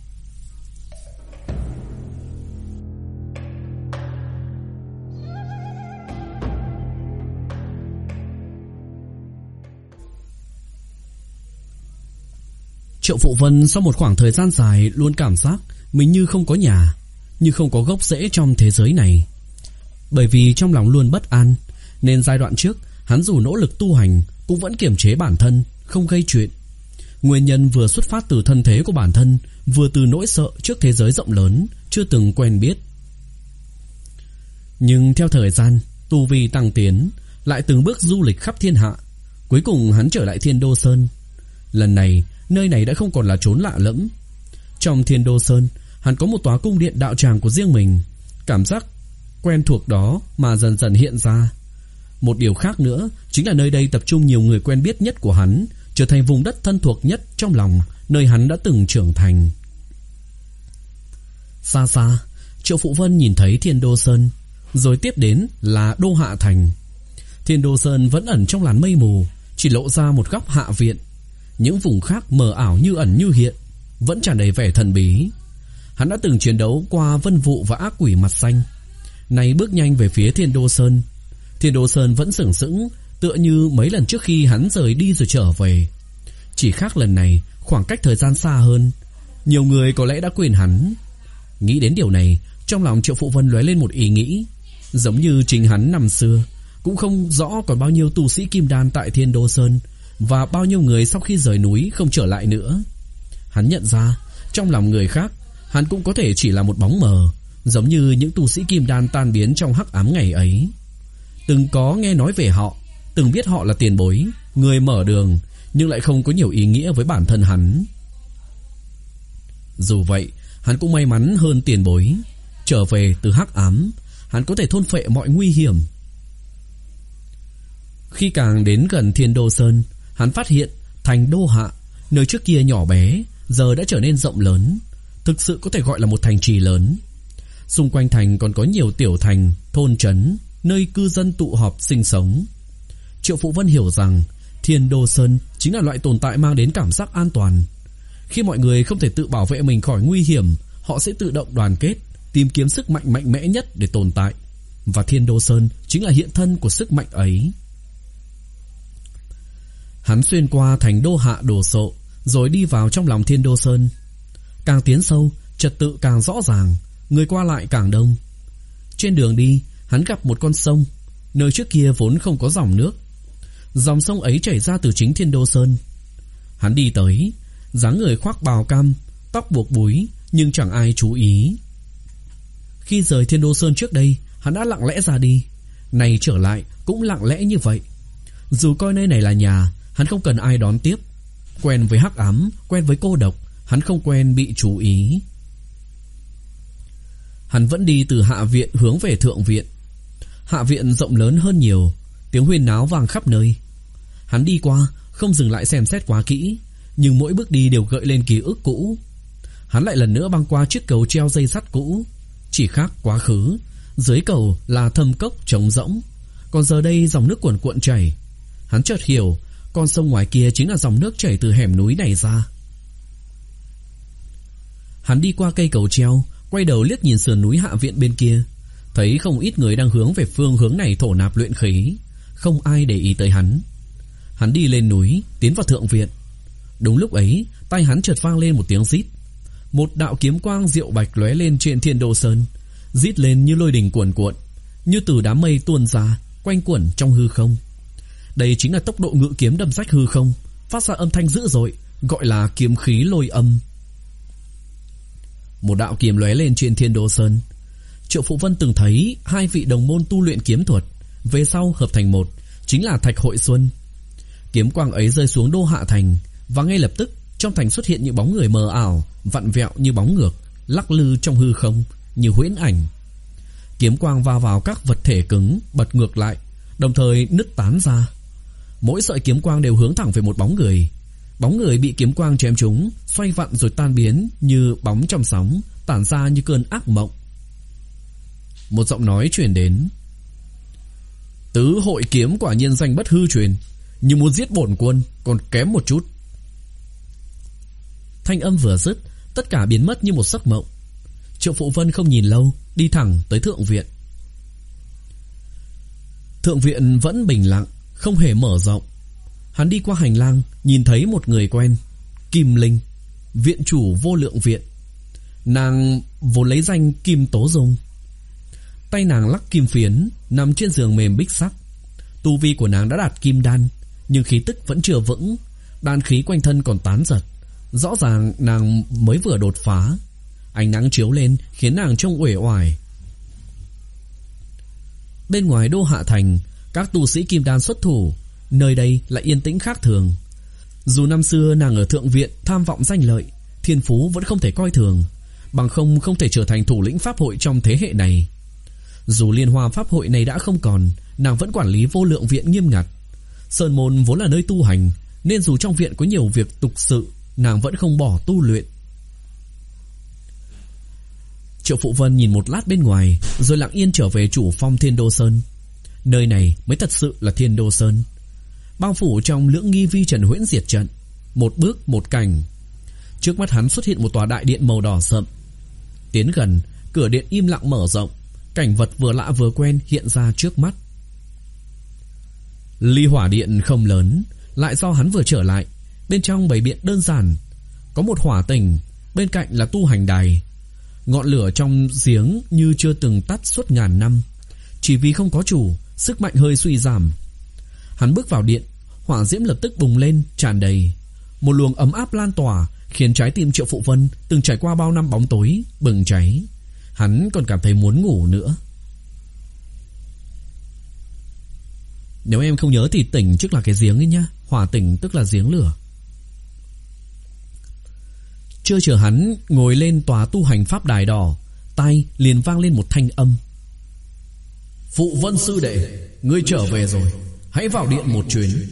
Triệu Phụ Vân sau một khoảng thời gian dài luôn cảm giác mình như không có nhà, như không có gốc rễ trong thế giới này. Bởi vì trong lòng luôn bất an, nên giai đoạn trước hắn dù nỗ lực tu hành cũng vẫn kiềm chế bản thân, không gây chuyện. Nguyên nhân vừa xuất phát từ thân thế của bản thân, vừa từ nỗi sợ trước thế giới rộng lớn chưa từng quen biết. Nhưng theo thời gian, tu vi tăng tiến, lại từng bước du lịch khắp thiên hạ, cuối cùng hắn trở lại Thiên Đô Sơn. Lần này, nơi này đã không còn là chốn lạ lẫm. Trong Thiên Đô Sơn, hắn có một tòa cung điện đạo tràng của riêng mình. Cảm giác quen thuộc đó mà dần dần hiện ra. Một điều khác nữa chính là nơi đây tập trung nhiều người quen biết nhất của hắn, trở thành vùng đất thân thuộc nhất trong lòng, nơi hắn đã từng trưởng thành. Xa xa, Triệu Phụ Vân nhìn thấy Thiên Đô Sơn, rồi tiếp đến là Đô Hạ Thành. Thiên Đô Sơn vẫn ẩn trong làn mây mù, chỉ lộ ra một góc hạ viện. Những vùng khác mờ ảo như ẩn như hiện, vẫn tràn đầy vẻ thần bí. Hắn đã từng chiến đấu qua vân vụ và ác quỷ mặt xanh, nay bước nhanh về phía Thiên Đô Sơn. Thiên Đô Sơn vẫn sừng sững, tựa như mấy lần trước khi hắn rời đi rồi trở về. Chỉ khác lần này khoảng cách thời gian xa hơn, nhiều người có lẽ đã quên hắn. Nghĩ đến điều này, trong lòng Triệu Phụ Vân lóe lên một ý nghĩ, giống như chính hắn năm xưa cũng không rõ còn bao nhiêu tu sĩ kim đan tại Thiên Đô Sơn, và bao nhiêu người sau khi rời núi không trở lại nữa. Hắn nhận ra, trong lòng người khác, hắn cũng có thể chỉ là một bóng mờ, giống như những tu sĩ kim đan tan biến trong hắc ám ngày ấy. Từng có nghe nói về họ, từng biết họ là tiền bối, người mở đường, nhưng lại không có nhiều ý nghĩa với bản thân hắn. Dù vậy, hắn cũng may mắn hơn tiền bối. Trở về từ hắc ám, hắn có thể thôn phệ mọi nguy hiểm. Khi càng đến gần Thiên Đô Sơn, hắn phát hiện thành Đô Hạ, nơi trước kia nhỏ bé, giờ đã trở nên rộng lớn, thực sự có thể gọi là một thành trì lớn. Xung quanh thành còn có nhiều tiểu thành, thôn trấn, nơi cư dân tụ họp sinh sống. Triệu Phụ Vân hiểu rằng Thiên Đô Sơn chính là loại tồn tại mang đến cảm giác an toàn. Khi mọi người không thể tự bảo vệ mình khỏi nguy hiểm, họ sẽ tự động đoàn kết, tìm kiếm sức mạnh mạnh mẽ nhất để tồn tại. Và Thiên Đô Sơn chính là hiện thân của sức mạnh ấy. Hắn xuyên qua thành Đô Hạ đồ sộ, rồi đi vào trong lòng Thiên Đô Sơn. Càng tiến sâu, trật tự càng rõ ràng, người qua lại càng đông. Trên đường đi, hắn gặp một con sông, nơi trước kia vốn không có dòng nước. Dòng sông ấy chảy ra từ chính Thiên Đô Sơn. Hắn đi tới, dáng người khoác bào cam, tóc buộc búi, nhưng chẳng ai chú ý. Khi rời Thiên Đô Sơn trước đây, hắn đã lặng lẽ ra đi, này trở lại cũng lặng lẽ như vậy. Dù coi nơi này là nhà, hắn không cần ai đón tiếp. Quen với hắc ám, quen với cô độc, hắn không quen bị chú ý. Hắn vẫn đi từ hạ viện hướng về thượng viện. Hạ viện rộng lớn hơn nhiều, tiếng huyên náo vang khắp nơi. Hắn đi qua, không dừng lại xem xét quá kỹ, nhưng mỗi bước đi đều gợi lên ký ức cũ. Hắn lại lần nữa băng qua chiếc cầu treo dây sắt cũ, chỉ khác quá khứ, dưới cầu là thâm cốc trống rỗng, còn giờ đây dòng nước cuồn cuộn chảy. Hắn chợt hiểu, con sông ngoài kia chính là dòng nước chảy từ hẻm núi này ra. Hắn đi qua cây cầu treo, quay đầu liếc nhìn sườn núi hạ viện bên kia, thấy không ít người đang hướng về phương hướng này thổ nạp luyện khí. không ai để ý tới hắn. Hắn đi lên núi, tiến vào thượng viện. Đúng lúc ấy, tay hắn chợt vang lên một tiếng rít. Một đạo kiếm quang diệu bạch lóe lên trên Thiên Đô Sơn, rít lên như lôi đình cuồn cuộn, như từ đám mây tuôn ra, quanh quẩn trong hư không. Đây chính là tốc độ ngự kiếm đâm rách hư không, phát ra âm thanh dữ dội, gọi là kiếm khí lôi âm. Một đạo kiếm lóe lên trên Thiên Đô Sơn. Triệu Phụ Vân từng thấy hai vị đồng môn tu luyện kiếm thuật, về sau hợp thành một, chính là Thạch Hội Xuân. Kiếm quang ấy rơi xuống Đô Hạ Thành, và ngay lập tức trong thành xuất hiện những bóng người mờ ảo, vặn vẹo như bóng ngược, lắc lư trong hư không như huyễn ảnh. Kiếm quang va vào các vật thể cứng, bật ngược lại, đồng thời nứt tán ra. Mỗi sợi kiếm quang đều hướng thẳng về một bóng người. Bóng người bị kiếm quang chém trúng, xoay vặn rồi tan biến như bóng trong sóng, tản ra như cơn ác mộng. Một giọng nói truyền đến: Tứ hội kiếm quả nhiên danh bất hư truyền, nhưng muốn giết bổn quân còn kém một chút. Thanh âm vừa dứt, tất cả biến mất như một giấc mộng. Triệu Phụ Vân không nhìn lâu, đi thẳng tới thượng viện. Thượng viện vẫn bình lặng, không hề mở rộng. Hắn đi qua hành lang, nhìn thấy một người quen, Kim Linh, viện chủ Vô Lượng Viện. Nàng vốn lấy danh Kim Tố Dung. Tay nàng lắc kim phiến, nằm trên giường mềm bích sắc. Tu vi của nàng đã đạt kim đan, nhưng khí tức vẫn chưa vững, đan khí quanh thân còn tán giật. Rõ ràng nàng mới vừa đột phá. Ánh nắng chiếu lên khiến nàng trông uể oải. Bên ngoài Đô Hạ Thành, các tu sĩ kim đan xuất thủ, nơi đây lại yên tĩnh khác thường. Dù năm xưa nàng ở thượng viện tham vọng danh lợi, thiên phú vẫn không thể coi thường, bằng không không thể trở thành thủ lĩnh pháp hội trong thế hệ này. Dù liên hoa pháp hội này đã không còn, nàng vẫn quản lý Vô Lượng Viện nghiêm ngặt. Sơn môn vốn là nơi tu hành, nên dù trong viện có nhiều việc tục sự, nàng vẫn không bỏ tu luyện. Triệu Phụ Vân nhìn một lát bên ngoài, rồi lặng yên trở về chủ phong Thiên Đô Sơn. Nơi này mới thật sự là Thiên Đô Sơn, bao phủ trong lưỡng nghi vi trần huyễn diệt trận. Một bước một cảnh. Trước mắt hắn xuất hiện một tòa đại điện màu đỏ sậm. Tiến gần, cửa điện im lặng mở rộng, cảnh vật vừa lạ vừa quen hiện ra trước mắt. Ly Hỏa Điện không lớn, lại do hắn vừa trở lại. Bên trong bày biện đơn giản, có một hỏa tỉnh, bên cạnh là tu hành đài. Ngọn lửa trong giếng như chưa từng tắt suốt ngàn năm, chỉ vì không có chủ, sức mạnh hơi suy giảm. Hắn bước vào điện, hỏa diễm lập tức bùng lên tràn đầy. Một luồng ấm áp lan tỏa, khiến trái tim Triệu Phụ Vân từng trải qua bao năm bóng tối bừng cháy. Hắn còn cảm thấy muốn ngủ nữa. Nếu em không nhớ thì tỉnh trước là cái giếng ấy nhá. Hỏa tỉnh tức là giếng lửa. Chưa chờ hắn ngồi lên tòa tu hành pháp đài đỏ, tai liền vang lên một thanh âm: Phụ Vân sư đệ, ngươi trở về rồi, hãy vào điện một chuyến.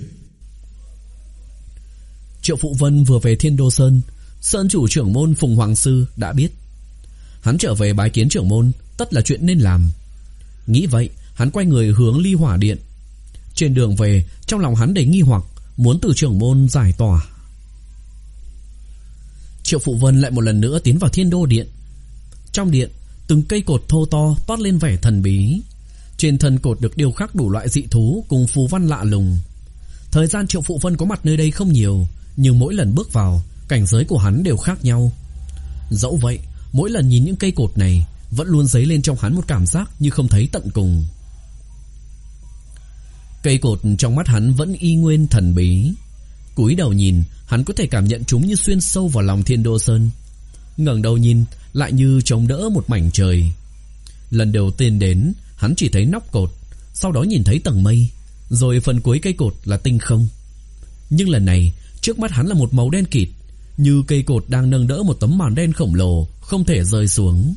Triệu Phụ Vân vừa về Thiên Đô Sơn, sơn chủ trưởng môn Phùng Hoàng Sư đã biết. Hắn trở về bái kiến trưởng môn, tất là chuyện nên làm. Nghĩ vậy, hắn quay người hướng Ly Hỏa Điện. Trên đường về, trong lòng hắn đầy nghi hoặc, muốn từ trưởng môn giải tỏa. Triệu Phụ Vân lại một lần nữa tiến vào Thiên Đô Điện. Trong điện, từng cây cột thô to toát lên vẻ thần bí. Trên thân cột được điêu khắc đủ loại dị thú cùng phù văn lạ lùng. Thời gian Triệu Phụ Vân có mặt nơi đây không nhiều, nhưng mỗi lần bước vào, cảnh giới của hắn đều khác nhau. Dẫu vậy, mỗi lần nhìn những cây cột này, vẫn luôn dấy lên trong hắn một cảm giác như không thấy tận cùng. Cây cột trong mắt hắn vẫn y nguyên thần bí. Cúi đầu nhìn, hắn có thể cảm nhận chúng như xuyên sâu vào lòng Thiên Đô Sơn. Ngẩng đầu nhìn, lại như chống đỡ một mảnh trời. Lần đầu tiên đến, hắn chỉ thấy nóc cột, sau đó nhìn thấy tầng mây, rồi phần cuối cây cột là tinh không. Nhưng lần này, trước mắt hắn là một màu đen kịt, như cây cột đang nâng đỡ một tấm màn đen khổng lồ, không thể rơi xuống.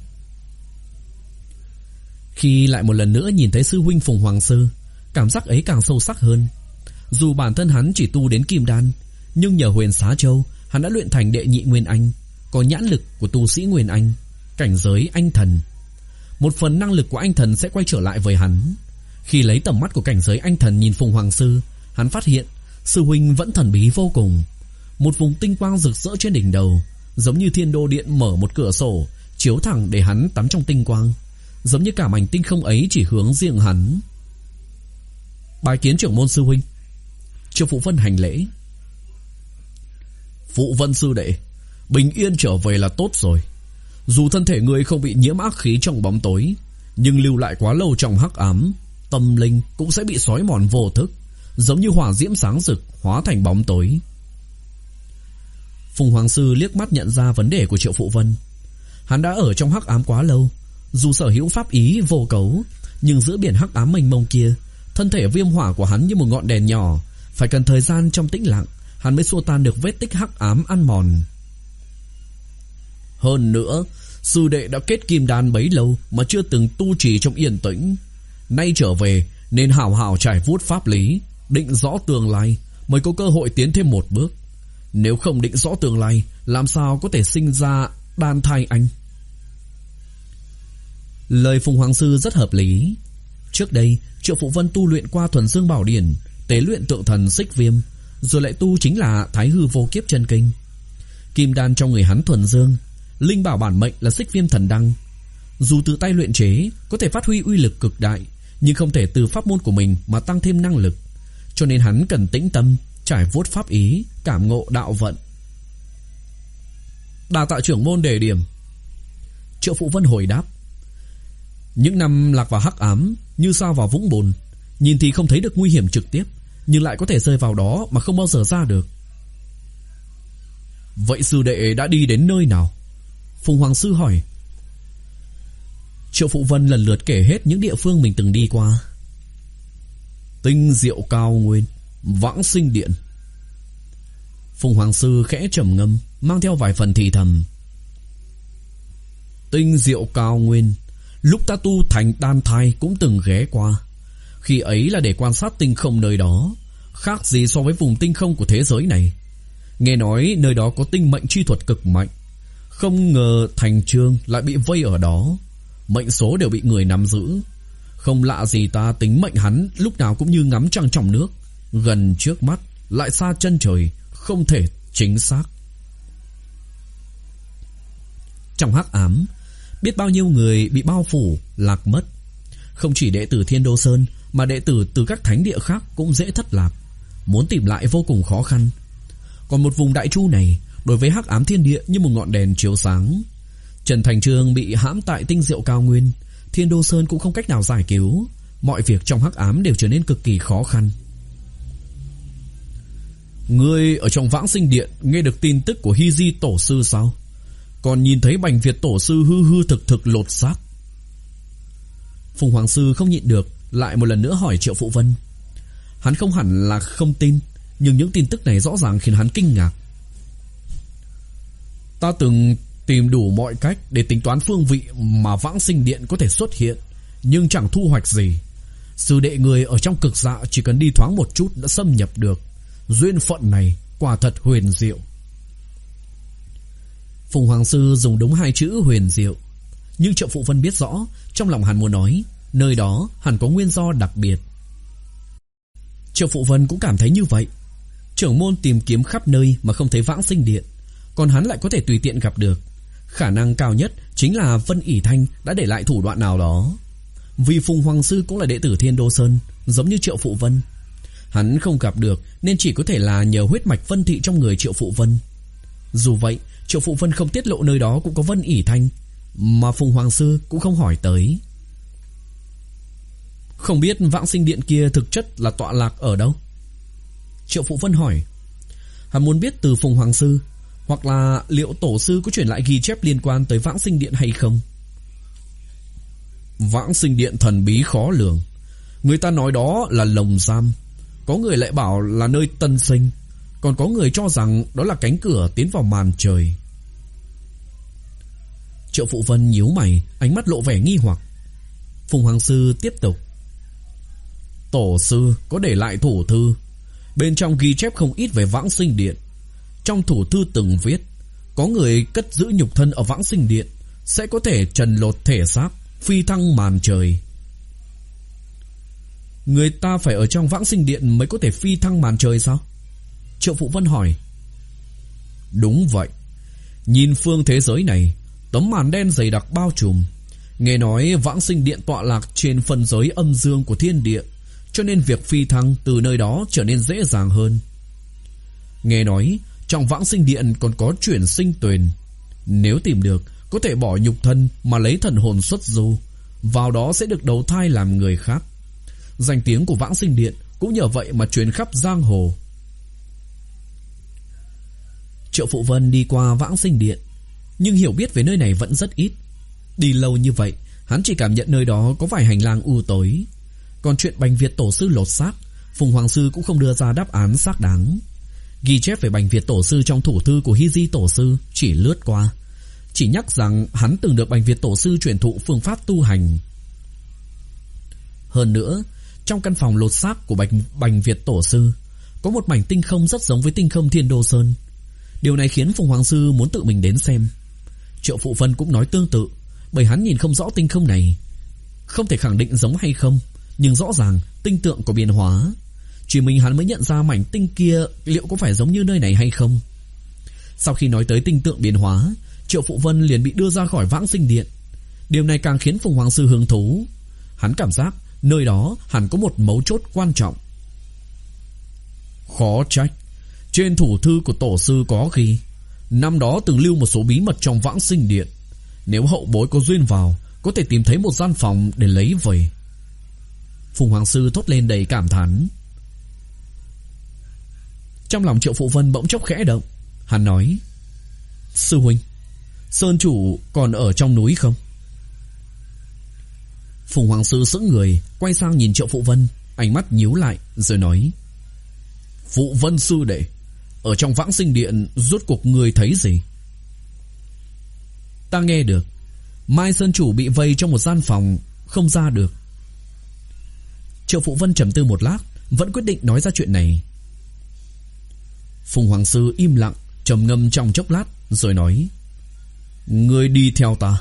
Khi lại một lần nữa nhìn thấy sư huynh Phùng Hoàng Sư, cảm giác ấy càng sâu sắc hơn. Dù bản thân hắn chỉ tu đến kim đan, nhưng nhờ Huyền Xá Châu, hắn đã luyện thành đệ nhị Nguyên Anh, có nhãn lực của tu sĩ Nguyên Anh, cảnh giới anh thần. Một phần năng lực của anh thần sẽ quay trở lại với hắn. Khi lấy tầm mắt của cảnh giới anh thần nhìn Phùng Hoàng Sư, hắn phát hiện sư huynh vẫn thần bí vô cùng. Một vùng tinh quang rực rỡ trên đỉnh đầu, giống như Thiên Đô Điện mở một cửa sổ, chiếu thẳng để hắn tắm trong tinh quang, giống như cả mảnh tinh không ấy chỉ hướng riêng hắn. Bái kiến trưởng môn sư huynh. Triệu Phụ Vân hành lễ. Phụ Vân sư đệ, bình yên trở về là tốt rồi. Dù thân thể người không bị nhiễm ác khí trong bóng tối, nhưng lưu lại quá lâu trong hắc ám, tâm linh cũng sẽ bị xói mòn vô thức, giống như hỏa diễm sáng rực hóa thành bóng tối. Phùng Hoàng sư liếc mắt nhận ra vấn đề của Triệu Phụ Vân. Hắn đã ở trong hắc ám quá lâu, dù sở hữu pháp ý vô cấu, nhưng giữa biển hắc ám mênh mông kia, thân thể viêm hỏa của hắn như một ngọn đèn nhỏ, phải cần thời gian trong tĩnh lặng, hắn mới xua tan được vết tích hắc ám ăn mòn. Hơn nữa, sư đệ đã kết kim đan bấy lâu mà chưa từng tu trì trong yên tĩnh, nay trở về nên hào hào trải vuốt pháp lý, định rõ tương lai mới có cơ hội tiến thêm một bước. Nếu không định rõ tương lai, làm sao có thể sinh ra đan thai anh? Lời Phùng Hoàng sư rất hợp lý. Trước đây Triệu Phụ Vân tu luyện qua Thuần Dương Bảo Điển, tế luyện tượng thần Xích Viêm, rồi lại tu chính là Thái Hư Vô Kiếp Chân Kinh. Kim đan trong người hắn thuần dương, linh bảo bản mệnh là Xích Viêm Thần Đăng. Dù tự tay luyện chế có thể phát huy uy lực cực đại, nhưng không thể từ pháp môn của mình mà tăng thêm năng lực, cho nên hắn cần tĩnh tâm, trải vuốt pháp ý, cảm ngộ đạo vận. Đa tạ trưởng môn đề điểm. Triệu Phụ Vân hồi đáp. Những năm lạc vào hắc ám như sao vào vũng bùn, nhìn thì không thấy được nguy hiểm trực tiếp, nhưng lại có thể rơi vào đó mà không bao giờ ra được. Vậy sư đệ đã đi đến nơi nào? Phùng Hoàng sư hỏi. Triệu Phụ Vân lần lượt kể hết những địa phương mình từng đi qua. Tinh Diệu Cao Nguyên, Vãng Sinh Điện. Phùng Hoàng sư khẽ trầm ngâm, mang theo vài phần thì thầm. Tinh Diệu Cao Nguyên, lúc ta tu thành đan thai cũng từng ghé qua. Khi ấy là để quan sát tinh không nơi đó, khác gì so với vùng tinh không của thế giới này. Nghe nói nơi đó có tinh mệnh chi thuật cực mạnh, không ngờ Thành Trương lại bị vây ở đó, mệnh số đều bị người nắm giữ. Không lạ gì ta tính mệnh hắn lúc nào cũng như ngắm trăng trong nước, gần trước mắt lại xa chân trời, không thể chính xác. Trong hắc ám, biết bao nhiêu người bị bao phủ, lạc mất. Không chỉ đệ tử Thiên Đô Sơn, mà đệ tử từ các thánh địa khác cũng dễ thất lạc, muốn tìm lại vô cùng khó khăn. Còn một vùng đại chu này, đối với hắc ám thiên địa như một ngọn đèn chiếu sáng. Trần Thành Trương bị hãm tại Tinh Diệu Cao Nguyên, Thiên Đô Sơn cũng không cách nào giải cứu. Mọi việc trong hắc ám đều trở nên cực kỳ khó khăn. Ngươi ở trong Vãng Sinh Điện nghe được tin tức của Hy Di Tổ sư sao? Còn nhìn thấy Bành Việt Tổ sư hư hư thực thực lột xác. Phùng Hoàng sư không nhịn được, lại một lần nữa hỏi Triệu Phụ Vân. Hắn không hẳn là không tin, nhưng những tin tức này rõ ràng khiến hắn kinh ngạc. Ta từng tìm đủ mọi cách để tính toán phương vị mà Vãng Sinh Điện có thể xuất hiện, nhưng chẳng thu hoạch gì. Sư đệ người ở trong cực dạ chỉ cần đi thoáng một chút đã xâm nhập được. Duyên phận này quả thật huyền diệu. Phùng Hoàng sư dùng đúng hai chữ huyền diệu, nhưng Triệu Phụ Vân biết rõ trong lòng hắn muốn nói nơi đó hẳn có nguyên do đặc biệt. Triệu Phụ Vân cũng cảm thấy như vậy. Trưởng môn tìm kiếm khắp nơi mà không thấy Vãng Sinh Điện, còn hắn lại có thể tùy tiện gặp được. Khả năng cao nhất chính là Vân ỷ Thanh đã để lại thủ đoạn nào đó. Vì Phùng Hoàng sư cũng là đệ tử Thiên Đô Sơn, giống như Triệu Phụ Vân. Hắn không gặp được nên chỉ có thể là nhờ huyết mạch Vân thị trong người Triệu Phụ Vân. Dù vậy, Triệu Phụ Vân không tiết lộ nơi đó cũng có Vân ỷ Thanh, mà Phùng Hoàng sư cũng không hỏi tới. Không biết Vãng Sinh Điện kia thực chất là tọa lạc ở đâu? Triệu Phụ Vân hỏi. Hắn muốn biết từ Phùng Hoàng sư, hoặc là liệu tổ sư có truyền lại ghi chép liên quan tới Vãng Sinh Điện hay không. Vãng Sinh Điện thần bí khó lường. Người ta nói đó là lồng giam, có người lại bảo là nơi tân sinh, còn có người cho rằng đó là cánh cửa tiến vào màn trời. Triệu Phụ Vân nhíu mày, ánh mắt lộ vẻ nghi hoặc. Phùng Hoàng sư tiếp tục. Tổ sư có để lại thủ thư, bên trong ghi chép không ít về Vãng Sinh Điện. Trong thủ thư từng viết, có người cất giữ nhục thân ở Vãng Sinh Điện sẽ có thể trần lột thể xác, phi thăng màn trời. Người ta phải ở trong Vãng Sinh Điện mới có thể phi thăng màn trời sao? Triệu Phụ Vân hỏi. Đúng vậy. Nhìn phương thế giới này, tấm màn đen dày đặc bao trùm. Nghe nói Vãng Sinh Điện tọa lạc trên phần giới âm dương của thiên địa, cho nên việc phi thăng từ nơi đó trở nên dễ dàng hơn. Nghe nói trong Vãng Sinh Điện còn có chuyển sinh tuyền, nếu tìm được có thể bỏ nhục thân mà lấy thần hồn xuất du, vào đó sẽ được đầu thai làm người khác. Danh tiếng của Vãng Sinh Điện cũng nhờ vậy mà truyền khắp giang hồ. Triệu Phụ Vân đi qua Vãng Sinh Điện, nhưng hiểu biết về nơi này vẫn rất ít. Đi lâu như vậy, hắn chỉ cảm nhận nơi đó có vài hành lang u tối. Còn chuyện Bành Việt Tổ Sư lột xác, Phùng Hoàng Sư cũng không đưa ra đáp án xác đáng. Ghi chép về Bành Việt Tổ Sư trong thủ thư của Hy Di Tổ Sư chỉ lướt qua, chỉ nhắc rằng hắn từng được Bành Việt Tổ Sư truyền thụ phương pháp tu hành. Hơn nữa, trong căn phòng lột xác của Bành, Bành Việt Tổ Sư có một mảnh tinh không rất giống với tinh không Thiên Đô Sơn. Điều này khiến Phùng Hoàng Sư muốn tự mình đến xem. Triệu Phụ Vân cũng nói tương tự, bởi hắn nhìn không rõ tinh không này. Không thể khẳng định giống hay không, nhưng rõ ràng tinh tượng có biến hóa. Chỉ mình hắn mới nhận ra mảnh tinh kia liệu có phải giống như nơi này hay không. Sau khi nói tới tinh tượng biến hóa, Triệu Phụ Vân liền bị đưa ra khỏi Vãng Sinh Điện. Điều này càng khiến Phùng Hoàng Sư hứng thú. Hắn cảm giác nơi đó hẳn có một mấu chốt quan trọng. Khó trách trên thủ thư của Tổ Sư có ghi năm đó từng lưu một số bí mật trong Vãng Sinh Điện. Nếu hậu bối có duyên vào, có thể tìm thấy một gian phòng để lấy về. Phùng Hoàng Sư thốt lên đầy cảm thán. Trong lòng Triệu Phụ Vân bỗng chốc khẽ động. Hắn nói: Sư huynh, Sơn chủ còn ở trong núi không? Phùng Hoàng Sư sững người, quay sang nhìn Triệu Phụ Vân, ánh mắt nhíu lại rồi nói: Phụ Vân sư đệ, ở trong Vãng Sinh Điện rốt cuộc người thấy gì? Ta nghe được Mai Sơn chủ bị vây trong một gian phòng, không ra được. Triệu Phụ Vân trầm tư một lát, vẫn quyết định nói ra chuyện này. Phùng Hoàng Sư im lặng, trầm ngâm trong chốc lát rồi nói: Ngươi đi theo ta.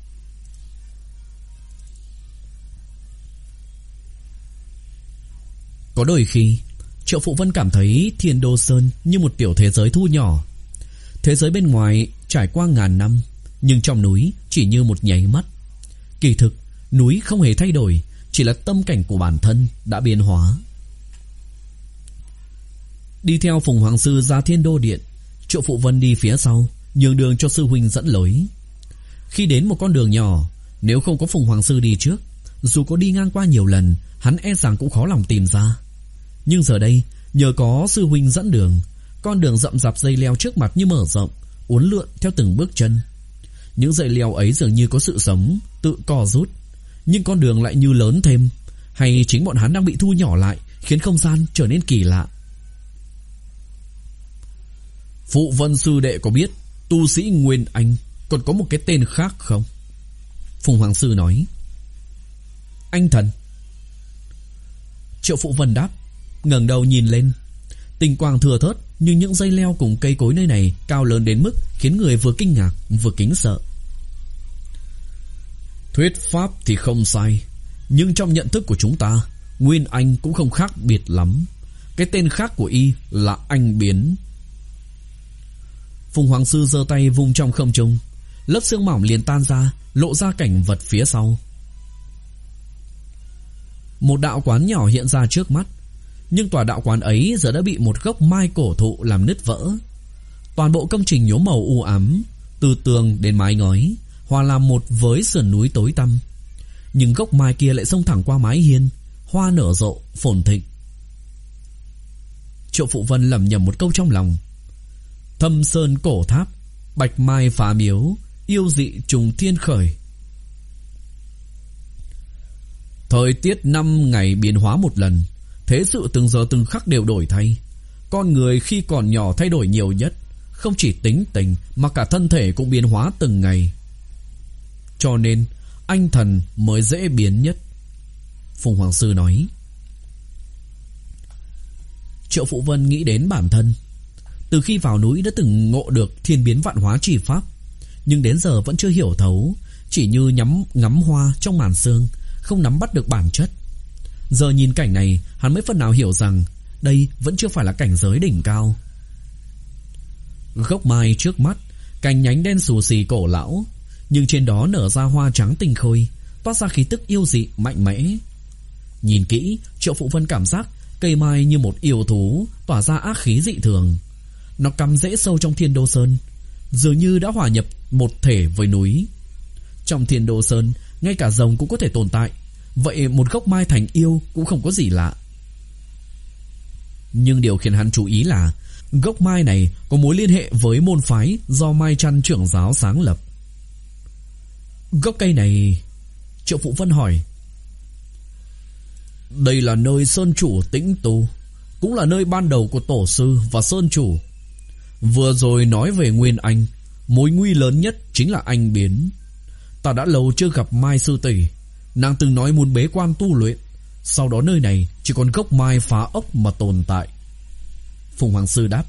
Có đôi khi Triệu Phụ Vân cảm thấy Thiên Đô Sơn như một tiểu thế giới thu nhỏ. Thế giới bên ngoài trải qua ngàn năm, nhưng trong núi chỉ như một nháy mắt. Kỳ thực núi không hề thay đổi, chỉ là tâm cảnh của bản thân đã biến hóa. Đi theo Phùng Hoàng Sư ra Thiên Đô Điện, Triệu Phụ Vân đi phía sau, nhường đường cho sư huynh dẫn lối. Khi đến một con đường nhỏ, nếu không có Phùng Hoàng Sư đi trước, dù có đi ngang qua nhiều lần, hắn e rằng cũng khó lòng tìm ra. Nhưng giờ đây, nhờ có sư huynh dẫn đường, con đường rậm rạp dây leo trước mặt như mở rộng, uốn lượn theo từng bước chân. Những dây leo ấy dường như có sự sống, tự co rút, nhưng con đường lại như lớn thêm. Hay chính bọn hắn đang bị thu nhỏ lại, khiến không gian trở nên kỳ lạ. Phụ Vân sư đệ có biết tu sĩ Nguyên Anh còn có một cái tên khác không? Phùng Hoàng Sư nói: Anh thần. Triệu Phụ Vân đáp, ngẩng đầu nhìn lên. Tinh quang thừa thớt, nhưng những dây leo cùng cây cối nơi này cao lớn đến mức khiến người vừa kinh ngạc vừa kính sợ. Thuyết pháp thì không sai, nhưng trong nhận thức của chúng ta, Nguyên Anh cũng không khác biệt lắm. Cái tên khác của y là Anh Biến. Phùng Hoàng Sư giơ tay vung trong không trung, lớp sương mỏng liền tan ra, lộ ra cảnh vật phía sau. Một đạo quán nhỏ hiện ra trước mắt, nhưng tòa đạo quán ấy giờ đã bị một gốc mai cổ thụ làm nứt vỡ. Toàn bộ công trình nhuốm màu u ám, từ tường đến mái ngói, hòa làm một với sườn núi tối tăm. Nhưng gốc mai kia lại xông thẳng qua mái hiên, hoa nở rộ, phồn thịnh. Triệu Phụ Vân lẩm nhẩm một câu trong lòng: Thâm sơn cổ tháp, bạch mai phá miếu, yêu dị trùng thiên khởi. Thời tiết năm ngày biến hóa một lần, thế sự từng giờ từng khắc đều đổi thay. Con người khi còn nhỏ thay đổi nhiều nhất, không chỉ tính tình mà cả thân thể cũng biến hóa từng ngày. Cho nên anh thần mới dễ biến nhất, Phùng Hoàng Sư nói. Triệu Phụ Vân nghĩ đến bản thân. Từ khi vào núi đã từng ngộ được thiên biến vạn hóa chỉ pháp, nhưng đến giờ vẫn chưa hiểu thấu, chỉ như nhắm ngắm hoa trong màn sương, không nắm bắt được bản chất. Giờ nhìn cảnh này, hắn mới phần nào hiểu rằng đây vẫn chưa phải là cảnh giới đỉnh cao. Gốc mai trước mắt, cành nhánh đen xù xì cổ lão, nhưng trên đó nở ra hoa trắng tinh khôi, toát ra khí tức yêu dị mạnh mẽ. Nhìn kỹ, Triệu Phụ Vân cảm giác cây mai như một yêu thú tỏa ra ác khí dị thường. Nó cắm rễ sâu trong Thiên Đô Sơn, dường như đã hòa nhập một thể với núi. Trong Thiên Đô Sơn, ngay cả rồng cũng có thể tồn tại, vậy một gốc mai thành yêu cũng không có gì lạ. Nhưng điều khiến hắn chú ý là gốc mai này có mối liên hệ với môn phái do Mai Trăn trưởng giáo sáng lập. Gốc cây này... Triệu Phụ Vân hỏi. Đây là nơi Sơn Chủ tĩnh tu, cũng là nơi ban đầu của Tổ sư và Sơn Chủ. Vừa rồi nói về Nguyên Anh, mối nguy lớn nhất chính là anh biến. Ta đã lâu chưa gặp Mai sư tỷ, nàng từng nói muốn bế quan tu luyện, sau đó nơi này chỉ còn gốc mai phá ốc mà tồn tại. Phùng Hoàng Sư đáp.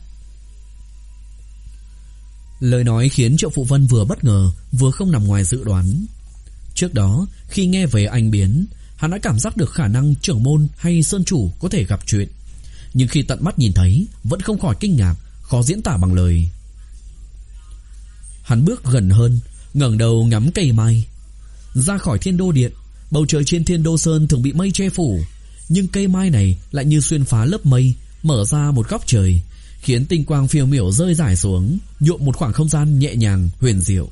Lời nói khiến Triệu Phụ Vân vừa bất ngờ vừa không nằm ngoài dự đoán. Trước đó khi nghe về anh biến, hắn đã cảm giác được khả năng trưởng môn hay Sơn Chủ có thể gặp chuyện, nhưng khi tận mắt nhìn thấy vẫn không khỏi kinh ngạc, khó diễn tả bằng lời. Hắn bước gần hơn, ngẩng đầu ngắm cây mai. Ra khỏi Thiên Đô Điện, bầu trời trên Thiên Đô Sơn thường bị mây che phủ, nhưng cây mai này lại như xuyên phá lớp mây, mở ra một góc trời, khiến tinh quang phiêu miểu rơi rải xuống, nhuộm một khoảng không gian nhẹ nhàng huyền diệu.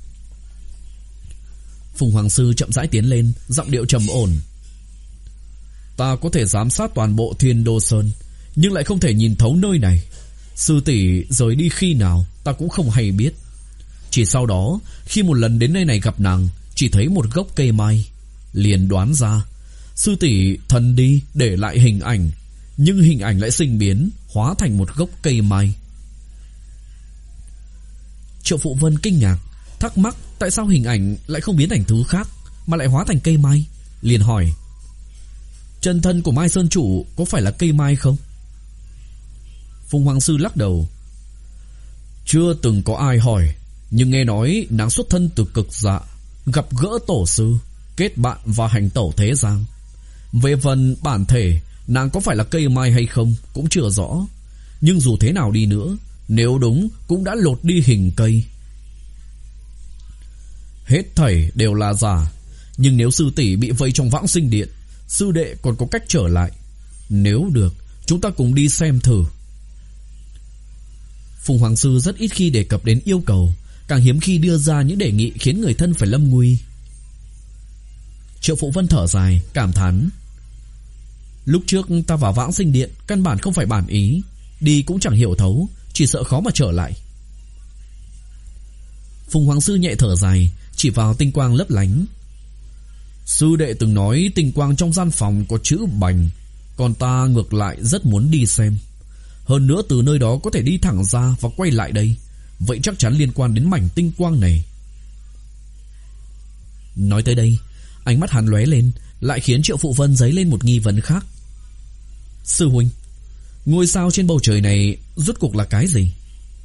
Phùng Hoàng Sư chậm rãi tiến lên, giọng điệu trầm ổn. Ta có thể giám sát toàn bộ Thiên Đô Sơn, nhưng lại không thể nhìn thấu nơi này. Sư tỷ rời đi khi nào ta cũng không hay biết. Chỉ sau đó, khi một lần đến nơi này gặp nàng, chỉ thấy một gốc cây mai, liền đoán ra sư tỷ thần đi để lại hình ảnh, nhưng hình ảnh lại sinh biến, hóa thành một gốc cây mai. Triệu Phụ Vân kinh ngạc, thắc mắc tại sao hình ảnh lại không biến thành thứ khác mà lại hóa thành cây mai, liền hỏi: chân thân của Mai Sơn Chủ có phải là cây mai không? Phùng Hoàng Sư lắc đầu. Chưa từng có ai hỏi, nhưng nghe nói nàng xuất thân từ cực dạ, gặp gỡ tổ sư, kết bạn và hành tẩu thế gian. Về phần bản thể nàng có phải là cây mai hay không cũng chưa rõ, nhưng dù thế nào đi nữa, nếu đúng cũng đã lột đi hình cây. Hết thảy đều là giả, nhưng nếu sư tỷ bị vây trong Vãng Sinh Điện, sư đệ còn có cách trở lại. Nếu được, chúng ta cùng đi xem thử. Phùng Hoàng Sư rất ít khi đề cập đến yêu cầu, càng hiếm khi đưa ra những đề nghị khiến người thân phải lâm nguy. Triệu Phụ Vân thở dài, cảm thán. Lúc trước ta vào Vãng Sinh Điện căn bản không phải bản ý, đi cũng chẳng hiểu thấu, chỉ sợ khó mà trở lại. Phùng Hoàng Sư nhẹ thở dài, chỉ vào tinh quang lấp lánh. Sư đệ từng nói tinh quang trong gian phòng có chữ bành, còn ta ngược lại rất muốn đi xem. Hơn nữa từ nơi đó có thể đi thẳng ra và quay lại đây, vậy chắc chắn liên quan đến mảnh tinh quang này. Nói tới đây, ánh mắt hắn lóe lên, lại khiến Triệu Phụ Vân dấy lên một nghi vấn khác. Sư huynh, ngôi sao trên bầu trời này rốt cuộc là cái gì?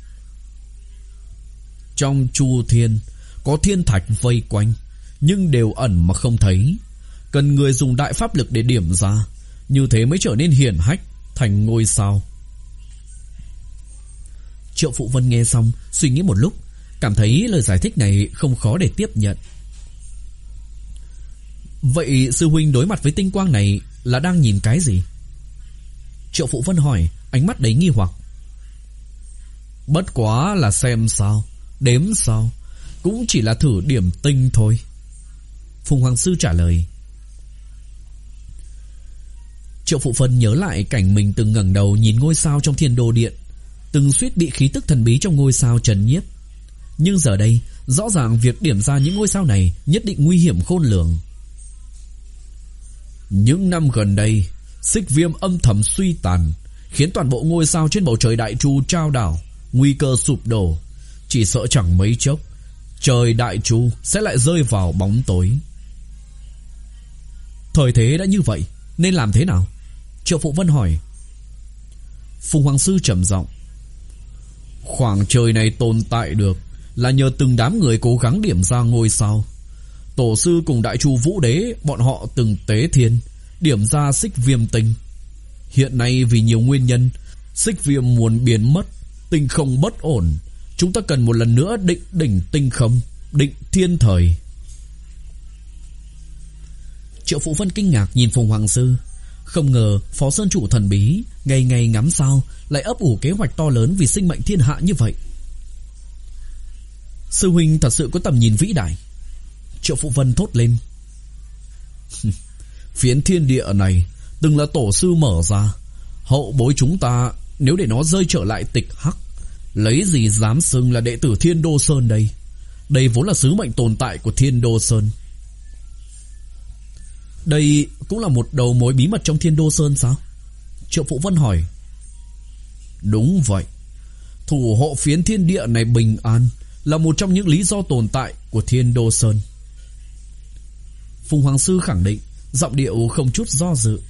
Trong chu thiên có thiên thạch vây quanh, nhưng đều ẩn mà không thấy, cần người dùng đại pháp lực để điểm ra, như thế mới trở nên hiển hách thành ngôi sao. Triệu Phụ Vân nghe xong, suy nghĩ một lúc, cảm thấy lời giải thích này không khó để tiếp nhận. Vậy sư huynh đối mặt với tinh quang này là đang nhìn cái gì? Triệu Phụ Vân hỏi, ánh mắt đầy nghi hoặc. Bất quá là xem sao, đếm sao, cũng chỉ là thử điểm tinh thôi. Phùng Hoàng Sư trả lời. Triệu Phụ Vân nhớ lại cảnh mình từng ngẩng đầu nhìn ngôi sao trong Thiên Đô Điện, từng suýt bị khí tức thần bí trong ngôi sao trấn nhiếp. Nhưng giờ đây, rõ ràng việc điểm ra những ngôi sao này nhất định nguy hiểm khôn lường. Những năm gần đây, xích viêm âm thầm suy tàn, khiến toàn bộ ngôi sao trên bầu trời đại chu trao đảo, nguy cơ sụp đổ. Chỉ sợ chẳng mấy chốc, trời đại chu sẽ lại rơi vào bóng tối. Thời thế đã như vậy, nên làm thế nào? Triệu Phụ Vân hỏi. Phùng Hoàng Sư trầm giọng. Khoảng trời này tồn tại được là nhờ từng đám người cố gắng điểm ra ngôi sao. Tổ sư cùng đại chu vũ đế, bọn họ từng tế thiên, điểm ra xích viêm tinh. Hiện nay vì nhiều nguyên nhân, xích viêm muốn biến mất, tinh không bất ổn. Chúng ta cần một lần nữa định đỉnh tinh không, định thiên thời. Triệu Phụ Vân kinh ngạc nhìn Phùng Hoàng Sư. Không ngờ Phó Sơn Chủ thần bí ngày ngày ngắm sao lại ấp ủ kế hoạch to lớn vì sinh mệnh thiên hạ như vậy. Sư huynh thật sự có tầm nhìn vĩ đại. Triệu Phụ Vân thốt lên. Phiến thiên địa này từng là tổ sư mở ra, hậu bối chúng ta nếu để nó rơi trở lại tịch hắc, lấy gì dám xưng là đệ tử Thiên Đô Sơn đây. Đây vốn là sứ mệnh tồn tại của Thiên Đô Sơn. Đây cũng là một đầu mối bí mật trong Thiên Đô Sơn sao? Triệu Phụ Vân hỏi. Đúng vậy. Thủ hộ phiến thiên địa này bình an là một trong những lý do tồn tại của Thiên Đô Sơn. Phùng Hoàng Sư khẳng định, giọng điệu không chút do dự.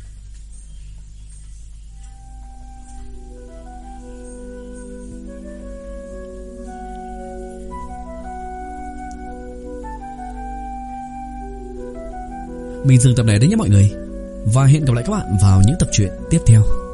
Mình dừng tập này đấy nhé mọi người. Và hẹn gặp lại các bạn vào những tập truyện tiếp theo.